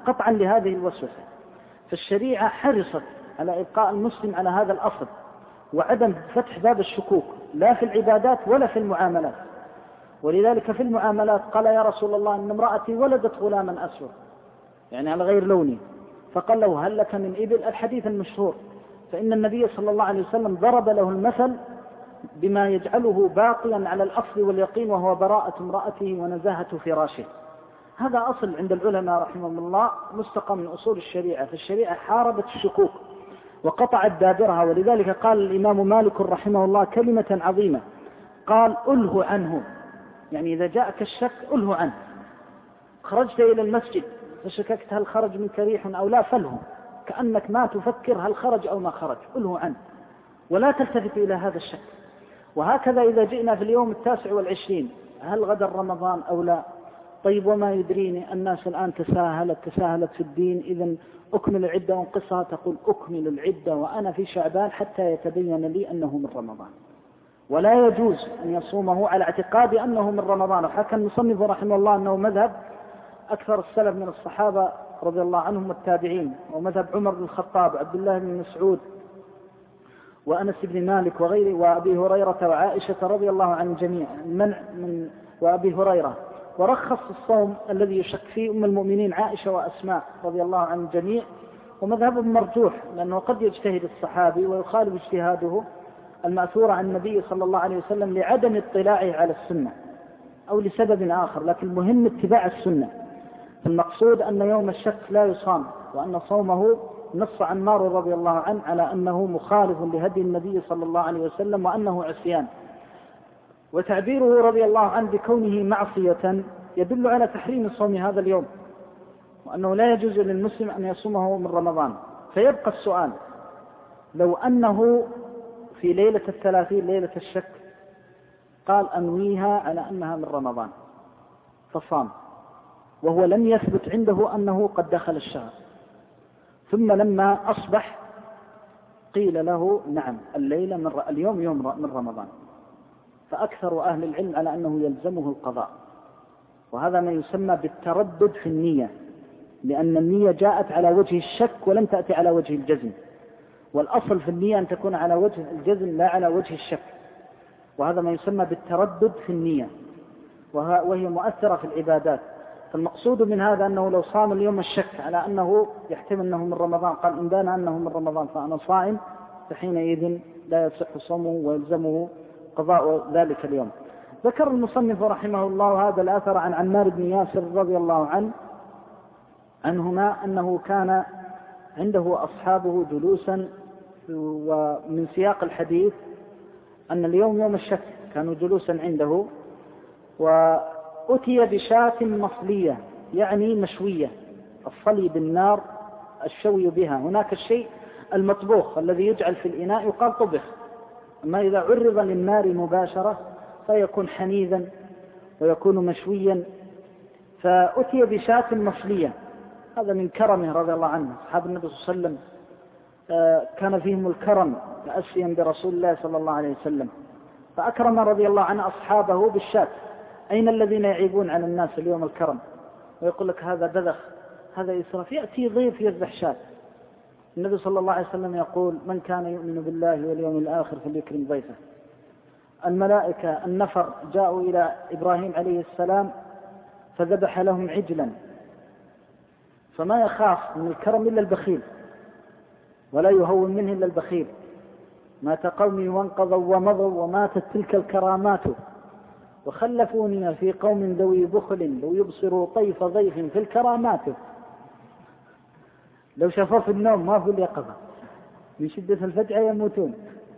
قطعا لهذه الوسوسة. فالشريعة حرصت على إبقاء المسلم على هذا الأصل وعدم فتح باب الشكوك لا في العبادات ولا في المعاملات. ولذلك في المعاملات قال يا رسول الله إن امرأتي ولدت غلاما أسود يعني على غير لوني، فقال له هل لك من إبل؟ الحديث المشهور. فإن النبي صلى الله عليه وسلم ضرب له المثل بما يجعله باقيا على الأصل واليقين وهو براءة امرأته ونزاهة فراشه. هذا أصل عند العلماء رحمهم الله مستقى من أصول الشريعة. فالشريعة حاربت الشكوك وقطعت دابرها. ولذلك قال الإمام مالك رحمه الله كلمة عظيمة، قال أله عنه، يعني إذا جاءك الشك أله عنه. خرجت إلى المسجد فشككت هل خرج منك ريح أو لا، فله كأنك ما تفكر هل خرج أو ما خرج، أله عنه ولا تلتفت إلى هذا الشك. وهكذا إذا جئنا في اليوم 29 هل غدا رمضان أو لا؟ طيب وما يدريني، الناس الآن تساهلت في الدين، إذن أكمل العدة وانقصها، تقول أكمل العدة وأنا في شعبان حتى يتبين لي أنه من رمضان. ولا يجوز أن يصومه على اعتقاد أنه من رمضان. وحكى المصنف رحمه الله أنه مذهب أكثر السلف من الصحابة رضي الله عنهم والتابعين، ومذهب عمر بن الخطاب وعبد الله بن مسعود وأنس بن مالك وغيره وأبي هريرة وعائشة رضي الله عن الجميع وأبي هريرة. ورخص الصوم الذي يشك فيه أم المؤمنين عائشة وأسماء رضي الله عن الجميع. ومذهب مرجوح لأنه قد يجتهد الصحابي ويخالف اجتهاده المأثور عن النبي صلى الله عليه وسلم لعدم اطلاعه على السنة أو لسبب آخر، لكن المهم اتباع السنة. المقصود أن يوم الشك لا يصام، وأن صومه نص عمار رضي الله عنه على أنه مخالف لهدي النبي صلى الله عليه وسلم وأنه عصيان. وتعبيره رضي الله عنه بكونه معصية يدل على تحريم صوم هذا اليوم، وأنه لا يجوز للمسلم أن يصومه من رمضان. فيبقى السؤال، لو أنه في ليلة 30 ليلة الشك قال أنويها على أنها من رمضان فصام، وهو لم يثبت عنده أنه قد دخل الشهر، ثم لما أصبح قيل له نعم اليوم يوم من رمضان، فأكثر أهل العلم على أنه يلزمه القضاء. وهذا ما يسمى بالتردد في النية، لأن النية جاءت على وجه الشك ولم تأتي على وجه الجزم، والأصل في النية أن تكون على وجه الجزم لا على وجه الشك. وهذا ما يسمى بالتردد في النية، وهي مؤثرة في العبادات. فالمقصود من هذا أنه لو صام اليوم الشك على أنه يحتمل أنه من رمضان، قال إن بان أنه من رمضان فأنا صائم، فحينئذ لا يصح صومه ويلزمه قضاء ذلك اليوم. ذكر المصنف رحمه الله هذا الأثر عن عمار بن ياسر رضي الله عنهما أنه كان عنده أصحابه جلوسا، ومن سياق الحديث أن اليوم يوم الشك كانوا جلوسا عنده، وأتي بشاة مصلية يعني مشوية، الصلي بالنار الشوي بها. هناك الشيء المطبوخ الذي يجعل في الإناء يقال طبخ، أما إذا عرض للنار مباشرة فيكون حنيذا ويكون مشويا. فأتي بشاة مصلية، هذا من كرمه رضي الله عنه. أصحاب النبي صلى الله عليه وسلم كان فيهم الكرم تأسيا برسول الله صلى الله عليه وسلم، فأكرم رضي الله عنه أصحابه بالشاة. أين الذين يعيبون على الناس اليوم الكرم ويقول لك هذا بذخ هذا إسراف؟ يأتي ضيف يذبح شاة. النبي صلى الله عليه وسلم يقول من كان يؤمن بالله واليوم الآخر فليكرم ضيفه. الملائكة النفر جاءوا إلى إبراهيم عليه السلام فذبح لهم عجلا، فما يخاف من الكرم إلا البخيل، ولا يهون منه إلا البخيل. مات قومي وانقضوا ومضوا وماتت تلك الكرامات، وخلفوني في قوم ذوي بخل لو يبصروا طيف ضيف في الكرامات. لو شافوا في النوم ما في اليقظة، من شدة الفجعة يموتون.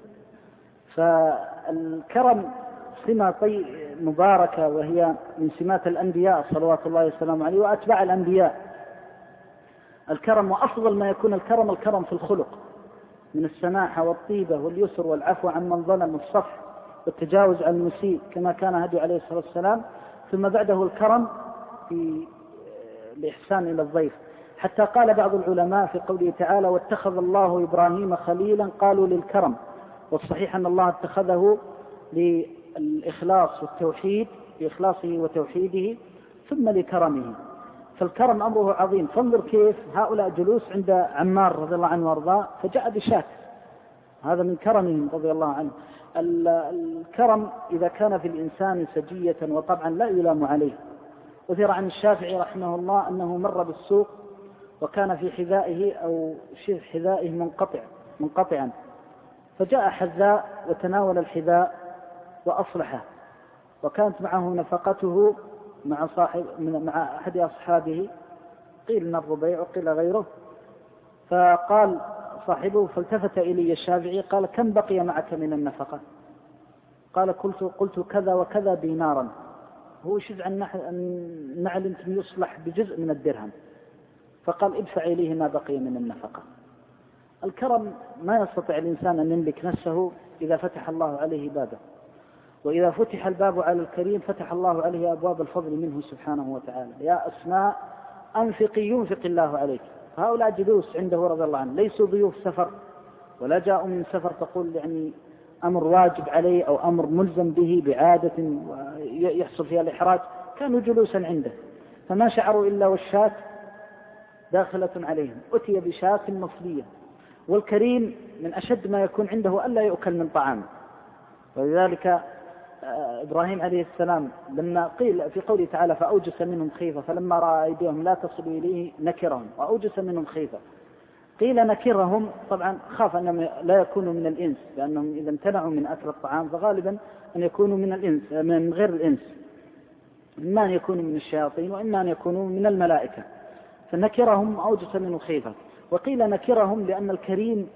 فالكرم سمة مباركة، وهي من سمات الأنبياء صلوات الله وسلامه عليه وأتباع الأنبياء. الكرم، وأفضل ما يكون الكرم في الخلق، من السماحة والطيبة واليسر والعفو عن من ظلم والصفح والتجاوز عن المسيء كما كان هدي عليه الصلاة والسلام. ثم بعده الكرم في الإحسان إلى الضيف، حتى قال بعض العلماء في قوله تعالى واتخذ الله إبراهيم خليلا قالوا للكرم، والصحيح أن الله اتخذه للإخلاص والتوحيد، لإخلاصه وتوحيده ثم لكرمه. فالكرم أمره عظيم. فانظر كيف هؤلاء جلوس عند عمار رضي الله عنه وارضاه فجاء بشاة، هذا من كرمهم رضي الله عنه. الكرم إذا كان في الإنسان سجية وطبعا لا يلام عليه. أثر عن الشافعي رحمه الله أنه مر بالسوق وكان في حذائه أو شبه حذائه منقطعا، فجاء حذاء وتناول الحذاء وأصلحه، وكانت معه نفقته مع أحد أصحابه، قيل من الربيع وقيل غيره. فقال صاحبه فالتفت إلي الشافعي قال كم بقي معك من النفقة؟ قال قلت كذا وكذا دينارا. هو شجع النعل يمكن يصلح بجزء من الدرهم، فقال ادفع إليه ما بقي من النفقة. الكرم ما يستطيع الإنسان أن يملك نفسه إذا فتح الله عليه بابه، وإذا فتح الباب على الكريم فتح الله عليه أبواب الفضل منه سبحانه وتعالى. يا أسماء أنفقي ينفق الله عليك. هؤلاء جلوس عنده رضي الله عنه ليسوا ضيوف سفر ولا جاءوا من سفر تقول يعني أمر واجب عليه أو أمر ملزم به بعادة يحصل فيها الإحراج، كانوا جلوسا عنده فما شعروا إلا والشاة داخلة عليهم. أتي بشاة مصلية، والكريم من أشد ما يكون عنده ألا يؤكل من طعامه. ولذلك إبراهيم عليه السلام لما قيل في قوله تعالى فأوجس منهم خيفة فلما رأى أيديهم لا تصل إليه نكرهم وأوجس منهم خيفة، قيل نكرهم طبعا خاف أنهم لا يكونوا من الإنس، لأنهم إذا امتنعوا من أكل الطعام فغالبا أن يكونوا من الإنس من غير الإنس، إما أن يكونوا من الشياطين وإما أن يكونوا من الملائكة. فنكرهم أوجس منهم خيفة. وقيل نكرهم لأن الكريم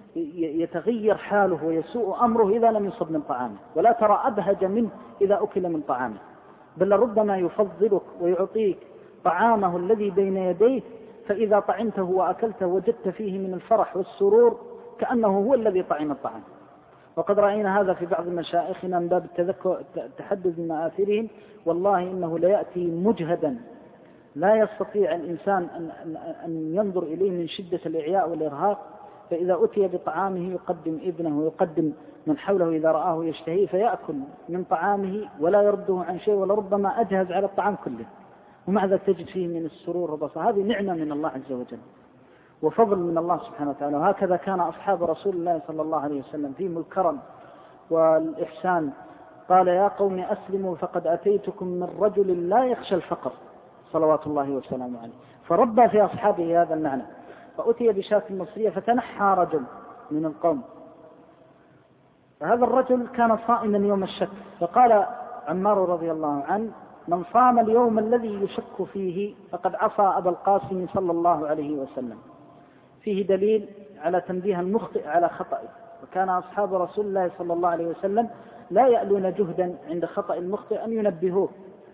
يتغير حاله ويسوء أمره إذا لم يصب من طعامه، ولا ترى أبهج منه إذا أكل من طعامه، بل ربما يفضلك ويعطيك طعامه الذي بين يديه، فإذا طعمته وأكلته وجدت فيه من الفرح والسرور كأنه هو الذي طعم الطعام. وقد رأينا هذا في بعض مشايخنا من باب التحدث من مآثرهم، والله إنه ليأتي مجهدا لا يستطيع الإنسان أن ينظر إليه من شدة الإعياء والإرهاق، فإذا أتي بطعامه يقدم ابنه ويقدم من حوله إذا رآه يشتهي فيأكل من طعامه ولا يرده عن شيء، ولربما أجهز على الطعام كله، ومع ذلك تجد فيه من السرور والبصر. هذه نعمة من الله عز وجل وفضل من الله سبحانه وتعالى. وهكذا كان أصحاب رسول الله صلى الله عليه وسلم فيهم الكرم والإحسان. قال يا قوم أسلموا فقد أتيتكم من رجل لا يخشى الفقر صلوات الله وسلامه عليه، فربى في أصحابه هذا المعنى. فأتي بشاة مصرية فتنحى رجل من القوم، فهذا الرجل كان صائما يوم الشك، فقال عمار رضي الله عنه من صام اليوم الذي يشك فيه فقد عصى أبا القاسم صلى الله عليه وسلم. فيه دليل على تنبيه المخطئ على خطئه، وكان أصحاب رسول الله صلى الله عليه وسلم لا يألون جهدا عند خطأ المخطئ أن ينبهوه،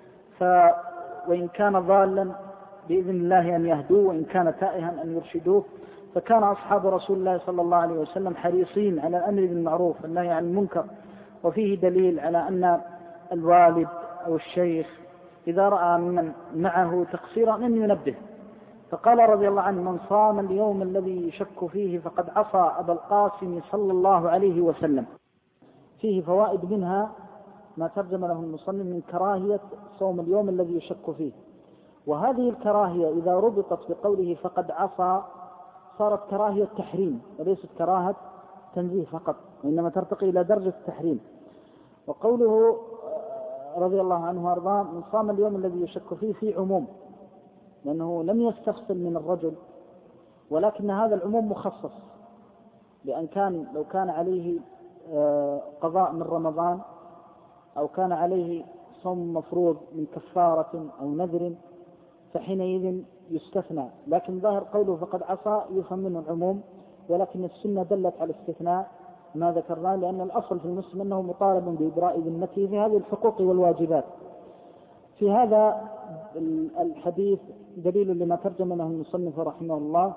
وإن كان ضالا بإذن الله أن يهدوه، وإن كان تائها أن يرشدوه. فكان أصحاب رسول الله صلى الله عليه وسلم حريصين على الأمر بالمعروف والنهي عن المنكر. وفيه دليل على أن الوالد أو الشيخ إذا رأى من معه تقصيرا أن ينبه. فقال رضي الله عنه من صام اليوم الذي يشك فيه فقد عصى أبا القاسم صلى الله عليه وسلم. فيه فوائد، منها ما ترجم له المصنف من كراهية صوم اليوم الذي يشك فيه. وهذه الكراهية إذا ربطت بقوله فقد عصى صارت كراهية تحريم وليست كراهة تنزيه فقط، وإنما ترتقي إلى درجة التحريم. وقوله رضي الله عنه وارضاه من صام اليوم الذي يشك فيه في عموم، لأنه لم يستفصل من الرجل، ولكن هذا العموم مخصص، لأن لو كان عليه قضاء من رمضان أو كان عليه صوم مفروض من كفارة أو نذر فحينئذ يستثنى، لكن ظاهر قوله فقد عصى يفهم منه العموم، ولكن السنة دلت على استثناء ما ذكرناه، لأن الأصل في المسلم أنه مطالب بإبراء ذمته في هذه الحقوق والواجبات. في هذا الحديث دليل لما ترجم له المصنف رحمه الله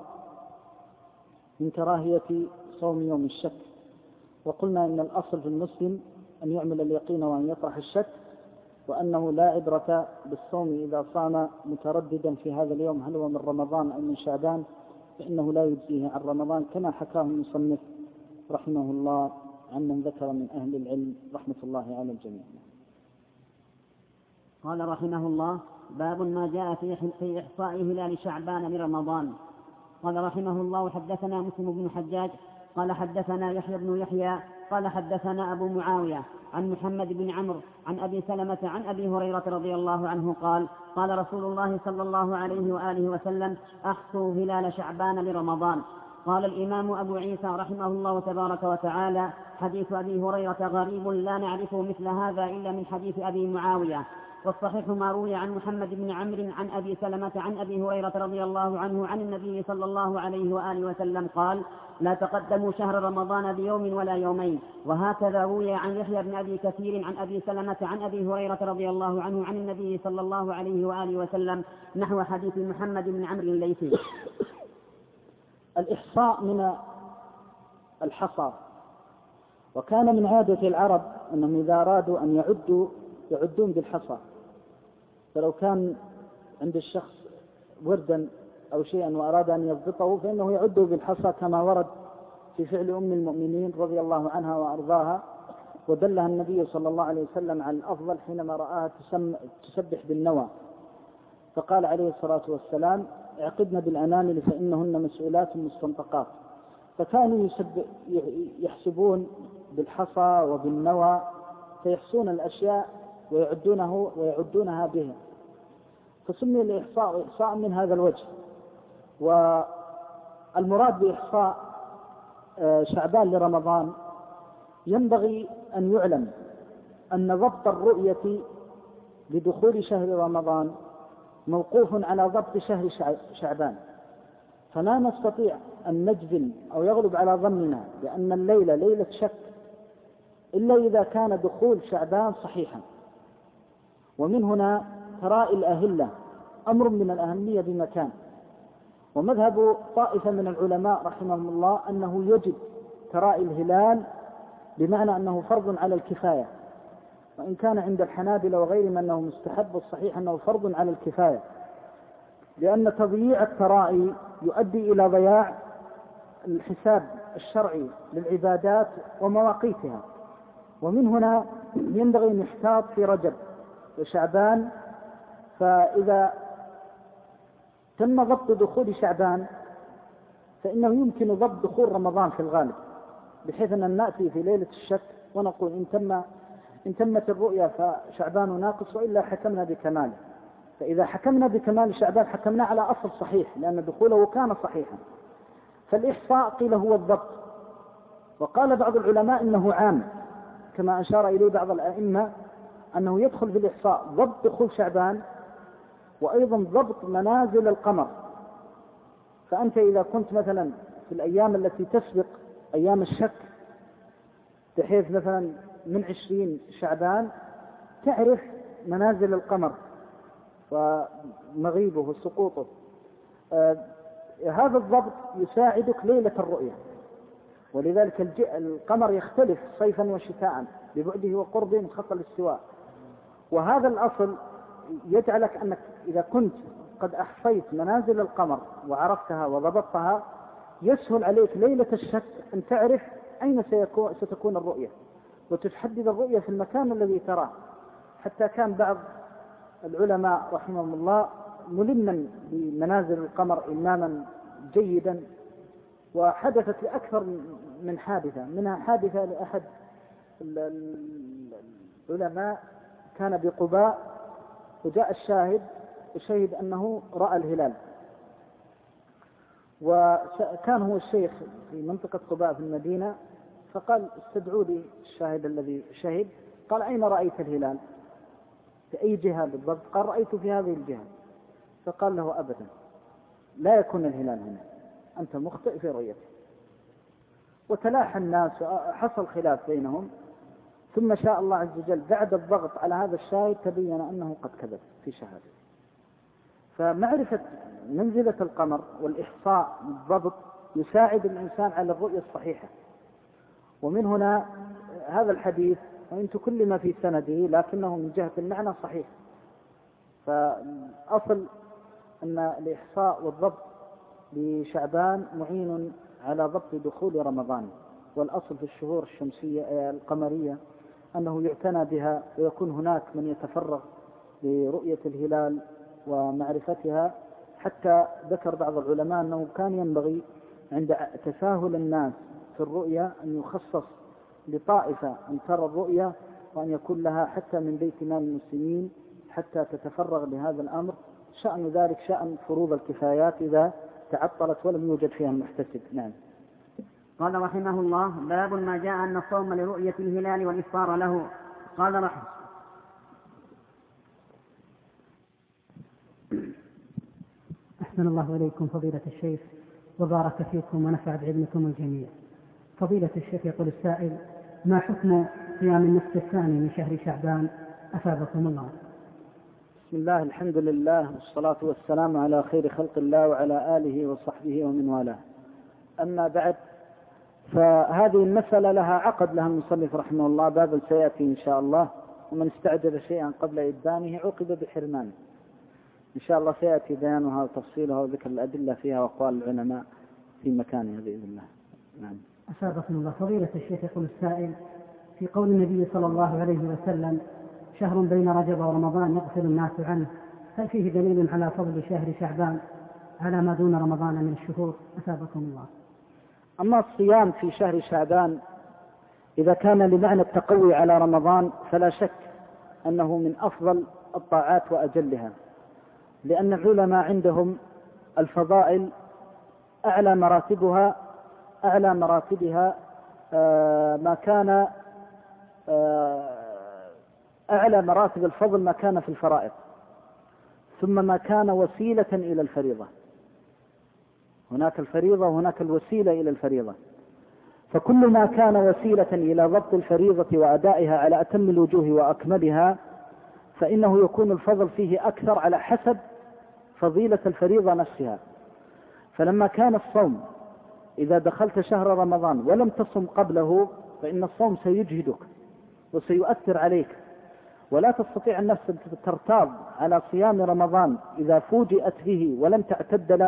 من كراهية صوم يوم الشك. وقلنا إن الأصل في المسلم أن يعمل اليقين وأن يطرح الشك، وأنه لا عبرة بالصوم إذا صام مترددا في هذا اليوم هل هو من رمضان أو من شعبان، فإنه لا يجزيه عن رمضان، كما حكاه المصنف رحمه الله عن من ذكر من أهل العلم رحمة الله على الجميع. قال رحمه الله باب ما جاء في إحصاء هلال شعبان لرمضان. قال رحمه الله: حدثنا مسلم بن حجاج قال حدثنا يحيى بن يحيى قال حدثنا أبو معاوية عن محمد بن عمرو عن أبي سلمة عن أبي هريرة رضي الله عنه قال: قال رسول الله صلى الله عليه وآله وسلم: أحصوا هلال شعبان لرمضان. قال الإمام أبو عيسى رحمه الله تبارك وتعالى: حديث أبي هريرة غريب لا نعرفه مثل هذا إلا من حديث أبي معاوية. والصحيح ما روي عن محمد بن عمرو عن أبي سلمة عن أبي هريرة رضي الله عنه عن النبي صلى الله عليه وآله وسلم قال: لا تقدموا شهر رمضان بيوم ولا يومين. وهكذا روي عن يحيى بن أبي كثير عن أبي سلمة عن أبي هريرة رضي الله عنه عن النبي صلى الله عليه وآله وسلم نحو حديث محمد بن عمرو الليثي. الإحصاء من الحصى، وكان من عادة العرب أنهم إذا أرادوا أن يعدون بالحصى، فلو كان عند الشخص وردا أو شيئا وأراد أن يضبطه فإنه يعد بالحصى، كما ورد في فعل أم المؤمنين رضي الله عنها وأرضاها، ودلها النبي صلى الله عليه وسلم على الأفضل حينما رآها تسبح بالنوى، فقال عليه الصلاة والسلام: اعقدن بالأنامل فإنهن مسؤولات مستنطقات. فكانوا يحسبون بالحصى وبالنوى، فيحصون الأشياء ويعدونها بها، فسمي الإحصاء إحصاء من هذا الوجه. والمراد بإحصاء شعبان لرمضان ينبغي أن يعلم أن ضبط الرؤية لدخول شهر رمضان موقوف على ضبط شهر شعبان، فلا نستطيع أن نجزم أو يغلب على ظننا بأن الليلة ليلة شك إلا إذا كان دخول شعبان صحيحا. ومن هنا ترائي الأهلة أمر من الأهمية بمكان، ومذهب طائفة من العلماء رحمهم الله أنه يجب ترائي الهلال، بمعنى أنه فرض على الكفاية، وإن كان عند الحنابلة وغيرهم أنه مستحب، والصحيح أنه فرض على الكفاية، لأن تضييع الترائي يؤدي إلى ضياع الحساب الشرعي للعبادات ومواقيتها. ومن هنا ينبغي أن يحتاط في رجب وشعبان، فإذا تم ضبط دخول شعبان فإنه يمكن ضبط دخول رمضان في الغالب، بحيث أن نأتي في ليلة الشك ونقول إن تمت الرؤيا فشعبان ناقص، وإلا حكمنا بكماله. فإذا حكمنا بكمال شعبان حكمنا على أصل صحيح، لأن دخوله كان صحيحا. فالإحصاء قيل هو الضبط، وقال بعض العلماء إنه عام، كما أشار إليه بعض الأئمة أنه يدخل في الإحصاء ضبط دخول شعبان، وأيضا ضبط منازل القمر. فأنت إذا كنت مثلا في الأيام التي تسبق أيام الشك، بحيث مثلا من 20 شعبان تعرف منازل القمر ومغيبه وسقوطه، هذا الضبط يساعدك ليلة الرؤية. ولذلك القمر يختلف صيفا وشتاء ببعده وقربه من خط الاستواء، وهذا الأصل يجعلك أنك إذا كنت قد أحصيت منازل القمر وعرفتها وضبطتها، يسهل عليك ليلة الشك أن تعرف أين ستكون الرؤية، وتحدد الرؤية في المكان الذي تراه. حتى كان بعض العلماء رحمهم الله ملما بمنازل القمر إلماما جيدا، وحدثت لأكثر من حادثة، منها حادثة لأحد العلماء كان بقباء، وجاء الشاهد وشهد أنه رأى الهلال، وكان هو الشيخ في منطقة قباء في المدينة، فقال: استدعوا لي الشاهد الذي شهد. قال: أين رأيت الهلال؟ في أي جهة بالضبط؟ قال: رأيت في هذه الجهة. فقال له: أبدا، لا يكون الهلال هنا، أنت مخطئ في رؤيته. وتلاحى الناس وحصل خلاف بينهم، ثم شاء الله عز وجل بعد الضغط على هذا الشاهد تبين أنه قد كذب في شهادته. فمعرفة منزلة القمر والإحصاء بالضبط يساعد الإنسان على الرؤية الصحيحة. ومن هنا هذا الحديث وإن تكلم في سنده لكنه من جهة المعنى صحيح. فأصل أن الإحصاء والضبط لشعبان معين على ضبط دخول رمضان، والأصل في الشهور الشمسية القمرية أنه يعتنى بها، ويكون هناك من يتفرغ لرؤية الهلال ومعرفتها، حتى ذكر بعض العلماء أنه كان ينبغي عند تساهل الناس في الرؤية أن يخصص لطائفة أن ترى الرؤية، وأن يكون لها حتى من بيت مال المسلمين حتى تتفرغ لهذا الأمر. شأن ذلك شأن فروض الكفايات إذا تعطلت ولم يوجد فيها المحتسب. نعم. قال رحمه الله: باب ما جاء أن الصوم لرؤية الهلال والإفطار له. قال رحمه: أحسن الله إليكم فضيلة الشيخ وبارك فيكم ونفع بعلمكم الجميع. فضيلة الشيخ يقول السائل: ما حكم صيام النصف الثاني من شهر شعبان أثابكم الله؟ بسم الله، الحمد لله، والصلاة والسلام على خير خلق الله وعلى آله وصحبه ومن والاه. أما بعد، فهذه المسألة لها عقد لها المصنف رحمه الله، باب سيأتي إن شاء الله، ومن استعجل شيئا قبل إبانه عوقب بحرمانه. إن شاء الله سيأتي بيانها وتفصيلها وذكر الأدلة فيها وأقوال العلماء في مكانها بإذن الله. نعم. أثابكم الله. فضيلة الشيخ يقول السائل: في قول النبي صلى الله عليه وسلم: شهر بين رجب ورمضان يغفل الناس عنه، هل فيه دليل على فضل شهر شعبان على ما دون رمضان من الشهور؟ أثابكم الله. أما الصيام في شهر شعبان إذا كان لمعنى التقوي على رمضان فلا شك أنه من أفضل الطاعات وأجلها، لأن العلماء عندهم الفضائل أعلى مراتبها ما كان أعلى مراتب الفضل ما كان في الفرائض، ثم ما كان وسيلة إلى الفريضة. هناك الفريضة وهناك الوسيلة إلى الفريضة، فكل ما كان وسيلة إلى ضبط الفريضة وأدائها على أتم الوجوه وأكملها فإنه يكون الفضل فيه أكثر على حسب فضيلة الفريضة نفسها. فلما كان الصوم إذا دخلت شهر رمضان ولم تصم قبله فإن الصوم سيجهدك وسيؤثر عليك، ولا تستطيع النفس أن ترتاض على صيام رمضان إذا فوجئت به ولم تعتد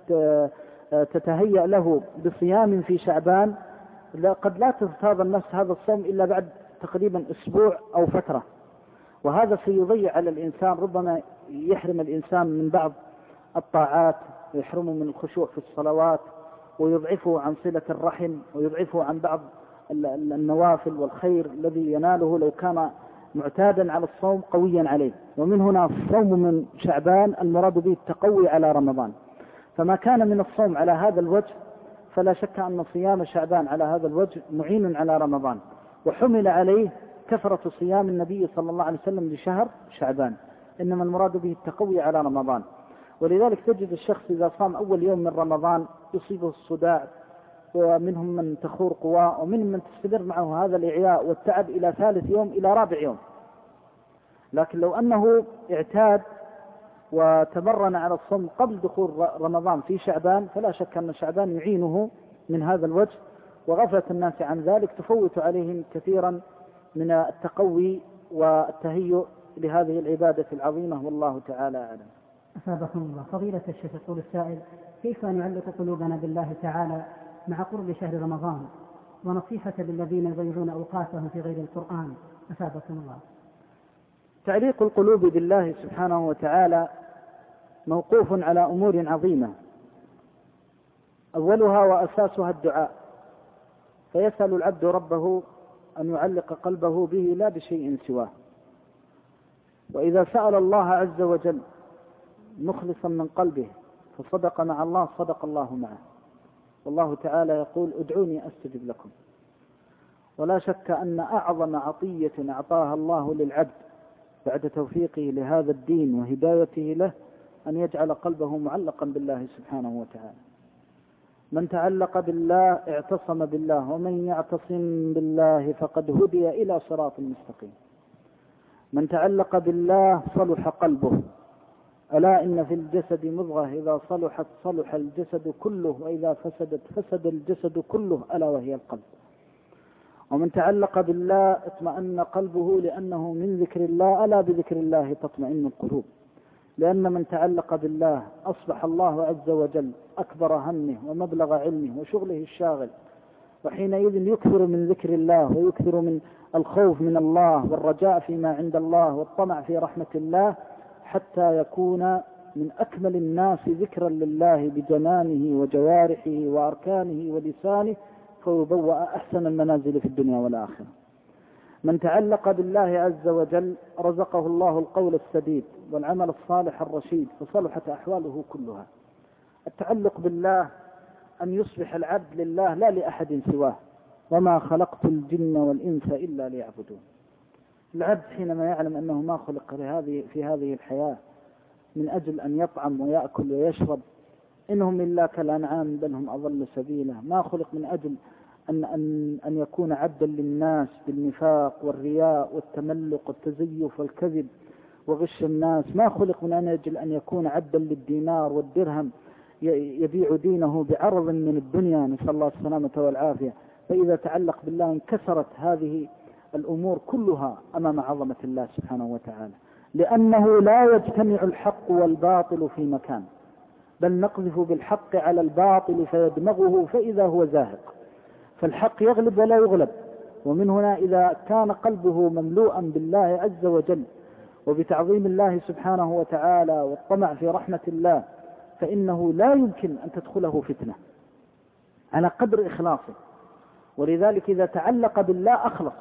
تتهيأ له بصيام في شعبان. قد لا ترتاض النفس هذا الصوم إلا بعد تقريبا أسبوع أو فترة، وهذا سيضيع على الإنسان، ربما يحرم الإنسان من بعض الطاعات، ويحرمه من الخشوع في الصلوات، ويضعفه عن صلة الرحم، ويضعفه عن بعض النوافل والخير الذي يناله لو كان معتادا على الصوم قويا عليه. ومن هنا الصوم من شعبان المراد به التقوي على رمضان. فما كان من الصوم على هذا الوجه فلا شك أن صيام شعبان على هذا الوجه معين على رمضان، وحمل عليه كثرة صيام النبي صلى الله عليه وسلم لشهر شعبان، إنما المراد به التقوي على رمضان. ولذلك تجد الشخص إذا صام أول يوم من رمضان يصيبه الصداع، ومنهم من تخور قواه، ومنهم من تستمر معه هذا الإعياء والتعب إلى ثالث يوم إلى رابع يوم. لكن لو أنه اعتاد وتمرن على الصوم قبل دخول رمضان في شعبان فلا شك أن شعبان يعينه من هذا الوجه، وغفلة الناس عن ذلك تفوت عليهم كثيرا من التقوي والتهيؤ لهذه العبادة العظيمة، والله تعالى أعلم. أثابكم الله. فضيلة الشيخ يقول السائل: كيف نعلق قلوبنا بالله تعالى مع قرب شهر رمضان، ونصيحة للذين يضيعون أوقاتهم في غير القرآن؟ أثابكم الله. تعليق القلوب بالله سبحانه وتعالى موقوف على أمور عظيمة، أولها وأساسها الدعاء، فيسأل العبد ربه أن يعلق قلبه به لا بشيء سواه. وإذا سأل الله عز وجل مخلصا من قلبه فصدق مع الله صدق الله معه، والله تعالى يقول: ادعوني أستجب لكم. ولا شك أن أعظم عطية أعطاها الله للعبد بعد توفيقه لهذا الدين وهدايته له أن يجعل قلبه معلقا بالله سبحانه وتعالى. من تعلق بالله اعتصم بالله، ومن يعتصم بالله فقد هدي إلى صراط مستقيم. من تعلق بالله صلح قلبه. ألا إن في الجسد مضغة إذا صلحت صلح الجسد كله، وإذا فسدت فسد الجسد كله، ألا وهي القلب. ومن تعلق بالله اطمأن قلبه لأنه من ذكر الله، ألا بذكر الله تطمئن القلوب. لأن من تعلق بالله أصبح الله عز وجل أكبر همه ومبلغ علمه وشغله الشاغل، وحينئذ يكثر من ذكر الله ويكثر من الخوف من الله والرجاء فيما عند الله والطمع في رحمة الله، حتى يكون من أكمل الناس ذكرا لله بجنانه وجوارحه وأركانه ولسانه، فيبوأ أحسن المنازل في الدنيا والآخرة. من تعلق بالله عز وجل رزقه الله القول السديد والعمل الصالح الرشيد، فصلحت أحواله كلها. التعلق بالله أن يصبح العبد لله لا لأحد سواه، وما خلقت الجن والإنس إلا ليعبدون. العبد حينما يعلم أنه ما خلق في هذه الحياة من أجل أن يطعم ويأكل ويشرب، إنهم إلا كالأنعام بل هم أضل سبيلا، ما خلق من أجل أن يكون عبدا للناس بالنفاق والرياء والتملق والتزيف والكذب وغش الناس، ما خلق من أجل أن يكون عبدا للدينار والدرهم يبيع دينه بعرض من الدنيا، نسأل الله السلامة والعافية. فإذا تعلق بالله انكسرت هذه الأمور كلها أمام عظمة الله سبحانه وتعالى، لأنه لا يجتمع الحق والباطل في مكان، بل نقذف بالحق على الباطل فيدمغه فإذا هو زاهق، فالحق يغلب ولا يغلب. ومن هنا إذا كان قلبه مملوءا بالله عز وجل وبتعظيم الله سبحانه وتعالى والطمع في رحمة الله، فإنه لا يمكن أن تدخله فتنة على قدر إخلاصه. ولذلك إذا تعلق بالله أخلص،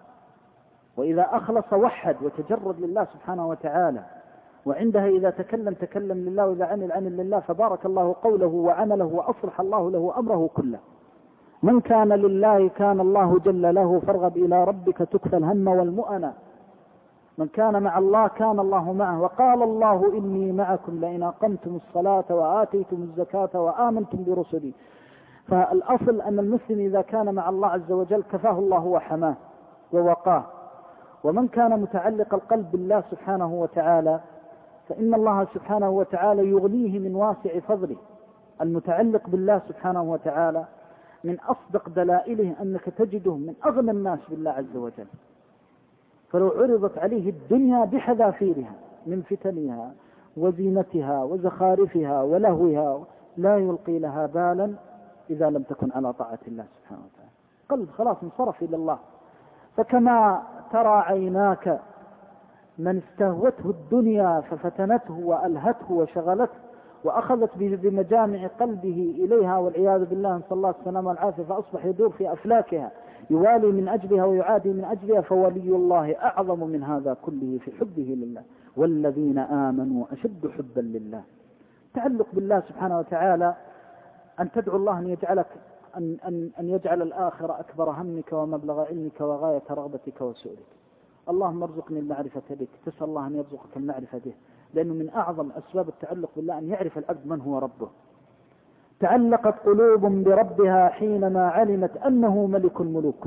وإذا أخلص وحد وتجرد لله سبحانه وتعالى، وعندها إذا تكلم لله، وإذا عمل لله، فبارك الله قوله وعمله وأصلح الله له أمره كله. من كان لله كان الله جل له، فارغب إلى ربك تكفى الهم والمؤنة. من كان مع الله كان الله معه، وقال الله إني معكم لئن أقمتم الصلاة وآتيتم الزكاة وآمنتم برسلي. فالأصل أن المسلم إذا كان مع الله عز وجل كفاه الله وحماه ووقاه. ومن كان متعلق القلب بالله سبحانه وتعالى فإن الله سبحانه وتعالى يغنيه من واسع فضله. المتعلق بالله سبحانه وتعالى من أصدق دلائله أنك تجده من أغنى الناس بالله عز وجل. فلو عرضت عليه الدنيا بحذافيرها من فتنها وزينتها وزخارفها ولهوها لا يلقي لها بالا إذا لم تكن على طاعة الله سبحانه وتعالى. قلب خلاص انصرف إلى الله. فكما ترى عيناك من استهوته الدنيا ففتنته وألهته وشغلته وأخذت بمجامع قلبه إليها والعياذ بالله، نسأل الله السلامة والعافية، فأصبح يدور في أفلاكها يوالي من أجلها ويعادي من أجلها، فولي الله أعظم من هذا كله في حبه لله، والذين آمنوا أشد حبا لله. تعلق بالله سبحانه وتعالى أن تدعو الله أن يجعلك أن يجعل الآخرة أكبر همك ومبلغ علمك وغاية رغبتك وسؤلك. اللهم ارزقني المعرفة بك، تسأل الله أن يرزقك المعرفة به، لأنه من أعظم أسباب التعلق بالله أن يعرف العبد من هو ربه. تعلقت قلوب بربها حينما علمت أنه ملك الملوك،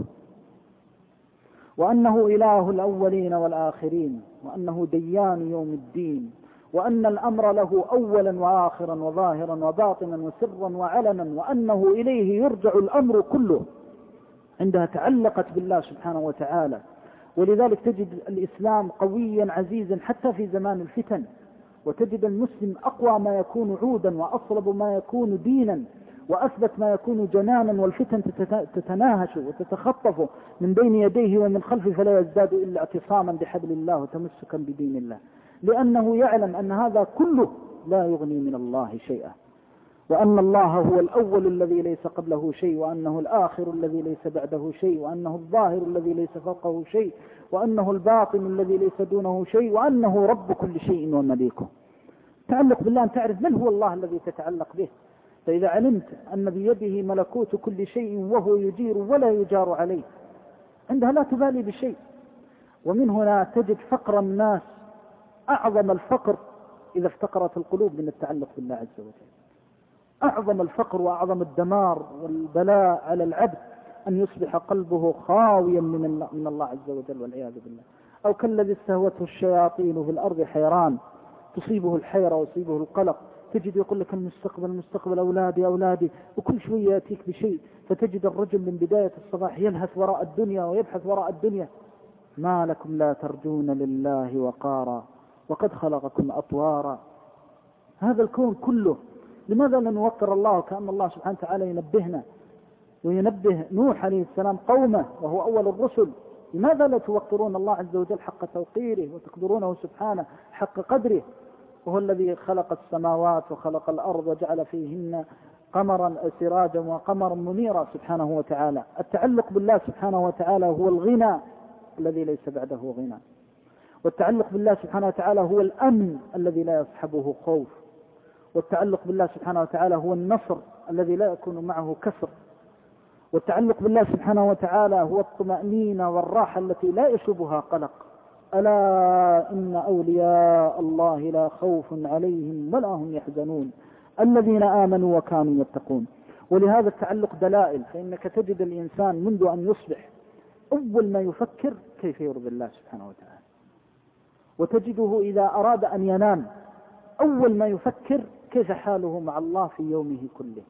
وأنه إله الأولين والآخرين، وأنه ديان يوم الدين، وأن الأمر له أولا وآخرا وظاهرا وباطنا وسرا وعلنا، وأنه إليه يرجع الأمر كله. عندها تعلقت بالله سبحانه وتعالى. ولذلك تجد الإسلام قويا عزيزا حتى في زمان الفتن، وتجد المسلم أقوى ما يكون عودا وأصلب ما يكون دينا وأثبت ما يكون جنانا، والفتن تتناهش وتتخطف من بين يديه ومن خلفه، فلا يزداد إلا اعتصاما بحبل الله وتمسكا بدين الله، لأنه يعلم أن هذا كله لا يغني من الله شيئا، وأن الله هو الأول الذي ليس قبله شيء، وأنه الآخر الذي ليس بعده شيء، وأنه الظاهر الذي ليس فوقه شيء، وأنه الباطن الذي ليس دونه شيء، وأنه رب كل شيء ومليكه. تعلق بالله أن تعرف من هو الله الذي تتعلق به. فإذا علمت أن بيده ملكوت كل شيء وهو يجير ولا يجار عليه، عندها لا تبالي بشيء. ومن هنا تجد فقر الناس أعظم الفقر إذا افتقرت القلوب من التعلق بالله عز وجل. أعظم الفقر وأعظم الدمار والبلاء على العبد أن يصبح قلبه خاويا من الله عز وجل والعياذ بالله. أو كالذي استهوته الشياطين في الأرض حيران، تصيبه الحيرة ويصيبه القلق، تجد يقول لك المستقبل أولادي، وكل شوية يأتيك بشيء، فتجد الرجل من بداية الصباح يلهث وراء الدنيا ويبحث وراء الدنيا. ما لكم لا ترجون لله وقارا وقد خلقكم أطوارا. هذا الكون كله لماذا لا نوقر الله؟ كأن الله سبحانه وتعالى ينبهنا وينبه نوح عليه السلام قومه وهو أول الرسل: لماذا لا توقرون الله عز وجل حق توقيره وتقدرونه سبحانه حق قدره، وهو الذي خلق السماوات وخلق الأرض وجعل فيهن قمرا سراجا وقمرا منيرا سبحانه وتعالى. التعلق بالله سبحانه وتعالى هو الغنى الذي ليس بعده غنى، والتعلق بالله سبحانه وتعالى هو الأمن الذي لا يصحبه خوف، والتعلق بالله سبحانه وتعالى هو النصر الذي لا يكون معه كسر، والتعلق بالله سبحانه وتعالى هو الطمأنينة والراحة التي لا يشوبها قلق. ألا إن أولياء الله لا خوف عليهم ولا هم يحزنون الذين آمنوا وكانوا يتقون. ولهذا التعلق دلائل، فإنك تجد الإنسان منذ أن يصبح أول ما يفكر كيف يرضي الله سبحانه وتعالى، وتجده إذا أراد أن ينام أول ما يفكر كيف حاله مع الله في يومه كله،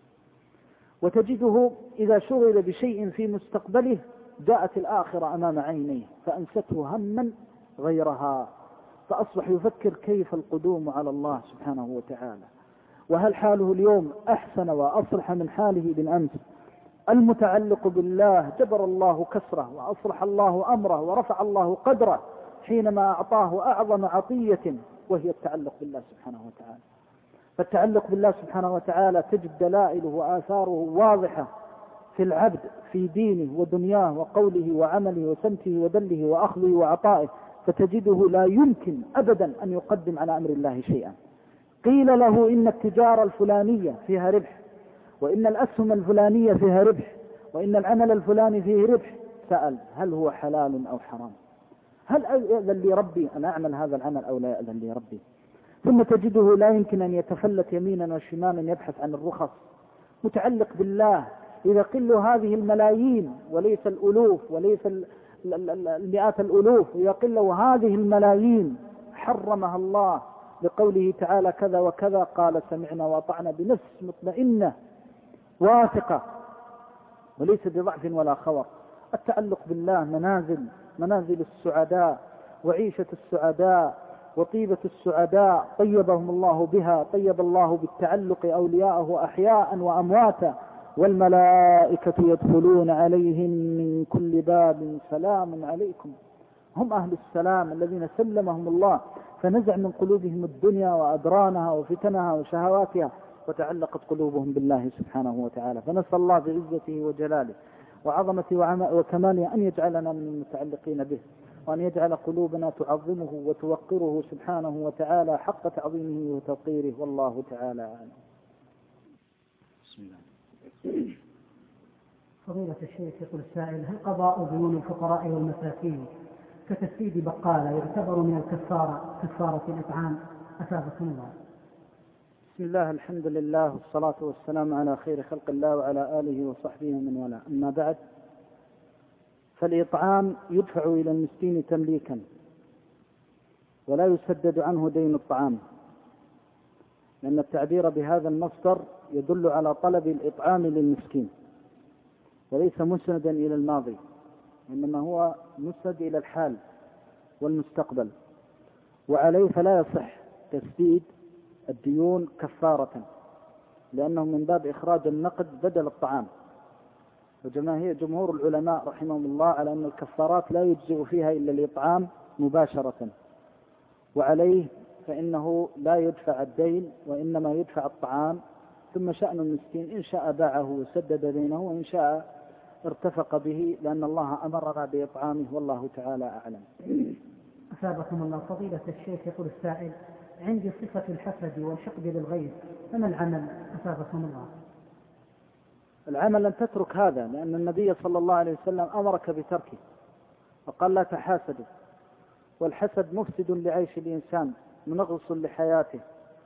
وتجده إذا شغل بشيء في مستقبله جاءت الآخرة أمام عينيه فأنسته هما غيرها، فأصبح يفكر كيف القدوم على الله سبحانه وتعالى، وهل حاله اليوم أحسن وأصلح من حاله بالأمس. المتعلق بالله جبر الله كسره وأصلح الله أمره ورفع الله قدره حينما أعطاه أعظم عطية، وهي التعلق بالله سبحانه وتعالى. فالتعلق بالله سبحانه وتعالى تجد دلائله وآثاره واضحة في العبد في دينه ودنياه وقوله وعمله وسمته ودله وأخذه وعطائه، فتجده لا يمكن أبدا أن يقدم على أمر الله شيئا. قيل له إن التجارة الفلانية فيها ربح، وإن الأسهم الفلانية فيها ربح، وإن العمل الفلاني فيه ربح، سأل: هل هو حلال أو حرام؟ هل يأذن لي ربي أن أعمل هذا العمل أو لا يأذن لي ربي؟ ثم تجده لا يمكن أن يتفلت يمينا وشمالا يبحث عن الرخص. متعلق بالله إذا قل هذه الملايين وليس الألوف وليس المئات الألوف، إذا قل هذه الملايين حرمها الله بقوله تعالى كذا وكذا، قال سمعنا وأطعنا بنفس مطمئنة واثقة وليس بضعف ولا خور. التعلق بالله منازل السعداء وعيشة السعداء وطيبة السعداء طيبهم الله بها، طيب الله بالتعلق أولياءه أحياء وأمواتا، والملائكة يدخلون عليهم من كل باب سلام عليكم. هم أهل السلام الذين سلمهم الله، فنزع من قلوبهم الدنيا وأدرانها وفتنها وشهواتها، وتعلقت قلوبهم بالله سبحانه وتعالى. فنسأل الله بعزته وجلاله وعظمته وكماله أن يجعلنا من المتعلقين به، وأن يجعل قلوبنا تعظمه وتوقره سبحانه وتعالى حق تعظيمه وتوقيره، والله تعالى أعلم. بسم الله. فضيلة الشيخ، يقول السائل: هل قضاء ديون الفقراء والمساكين كتسديد بقالة يعتبر من كفارة الإطعام؟ أثابكم الله. بسم الله، الحمد لله والصلاة والسلام على خير خلق الله وعلى آله وصحبه ومن والاه. أما بعد، فالإطعام يدفع إلى المسكين تمليكا ولا يسدد عنه دين الطعام، لأن التعبير بهذا المصدر يدل على طلب الإطعام للمسكين وليس مسندا إلى الماضي، إنما هو مسند إلى الحال والمستقبل، وعليه فلا يصح تسديد الديون كفارة، لأنه من باب إخراج النقد بدل الطعام. وجمهور العلماء رحمهم الله على أن الكفارات لا يجزئ فيها إلا الإطعام مباشرة، وعليه فإنه لا يدفع الدين وإنما يدفع الطعام، ثم شأن المسكين إن شاء باعه وسدد دينه، وإن شاء ارتفق به، لأن الله أمرنا بإطعامه، والله تعالى أعلم. أثابكم الله. فضيلة الشيخ، يقول السائل: عندي صفة الحسد والحقد للغير، فما العمل؟ أثابكم الله. العمل أن تترك هذا، لأن النبي صلى الله عليه وسلم أمرك بتركه وقال لا تحاسدوا، والحسد مفسد لعيش الإنسان منغص لحياته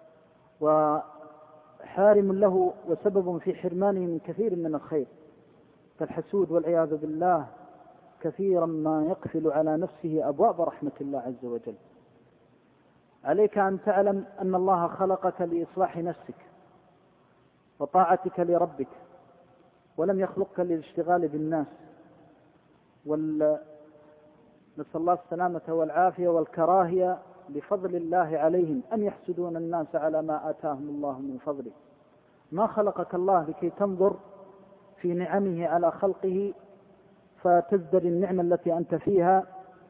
وحارم له وسبب في حرمانه من كثير من الخير. فالحسود والعياذ بالله كثيرا ما يقفل على نفسه أبواب رحمة الله عز وجل. عليك أن تعلم أن الله خلقك لإصلاح نفسك وطاعتك لربك، ولم يخلقك للاشتغال بالناس. نسأل الله السلامة والعافية والكراهية بفضل الله عليهم أن يحسدون الناس على ما آتاهم الله من فضله. ما خلقك الله لكي تنظر في نعمه على خلقه فتزدري النعمة التي أنت فيها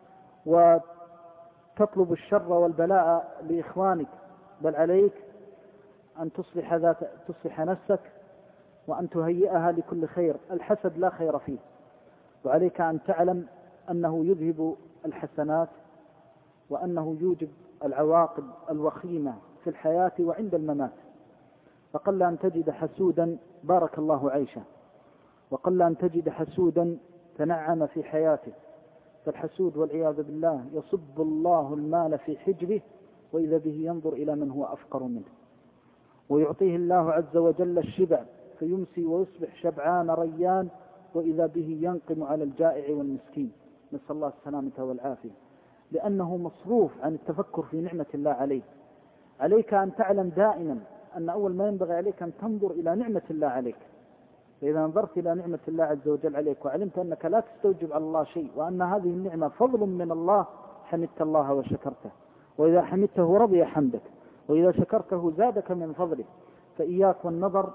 وتطلب الشر والبلاء لإخوانك، بل عليك أن تصلح نفسك وأن تهيئها لكل خير. الحسد لا خير فيه، وعليك أن تعلم أنه يذهب الحسنات وأنه يوجب العواقب الوخيمة في الحياة وعند الممات. فقل أن تجد حسودا بارك الله عيشه، وقل أن تجد حسودا تنعم في حياته. فالحسود والعياذ بالله يصب الله المال في حجره، وإذا به ينظر إلى من هو أفقر منه، ويعطيه الله عز وجل الشبع فيمسي ويصبح شبعان ريان، وإذا به ينقم على الجائع والمسكين، نسأل الله السلامة والعافية، لأنه مصروف عن التفكر في نعمة الله عليه. عليك أن تعلم دائما أن أول ما ينبغي عليك أن تنظر إلى نعمة الله عليك. فإذا نظرت إلى نعمة الله عز وجل عليك وعلمت أنك لا تستوجب على الله شيء، وأن هذه النعمة فضل من الله، حمدت الله وشكرته، وإذا حمدته رضي حمدك، وإذا شكرته زادك من فضله. فإياك والنظر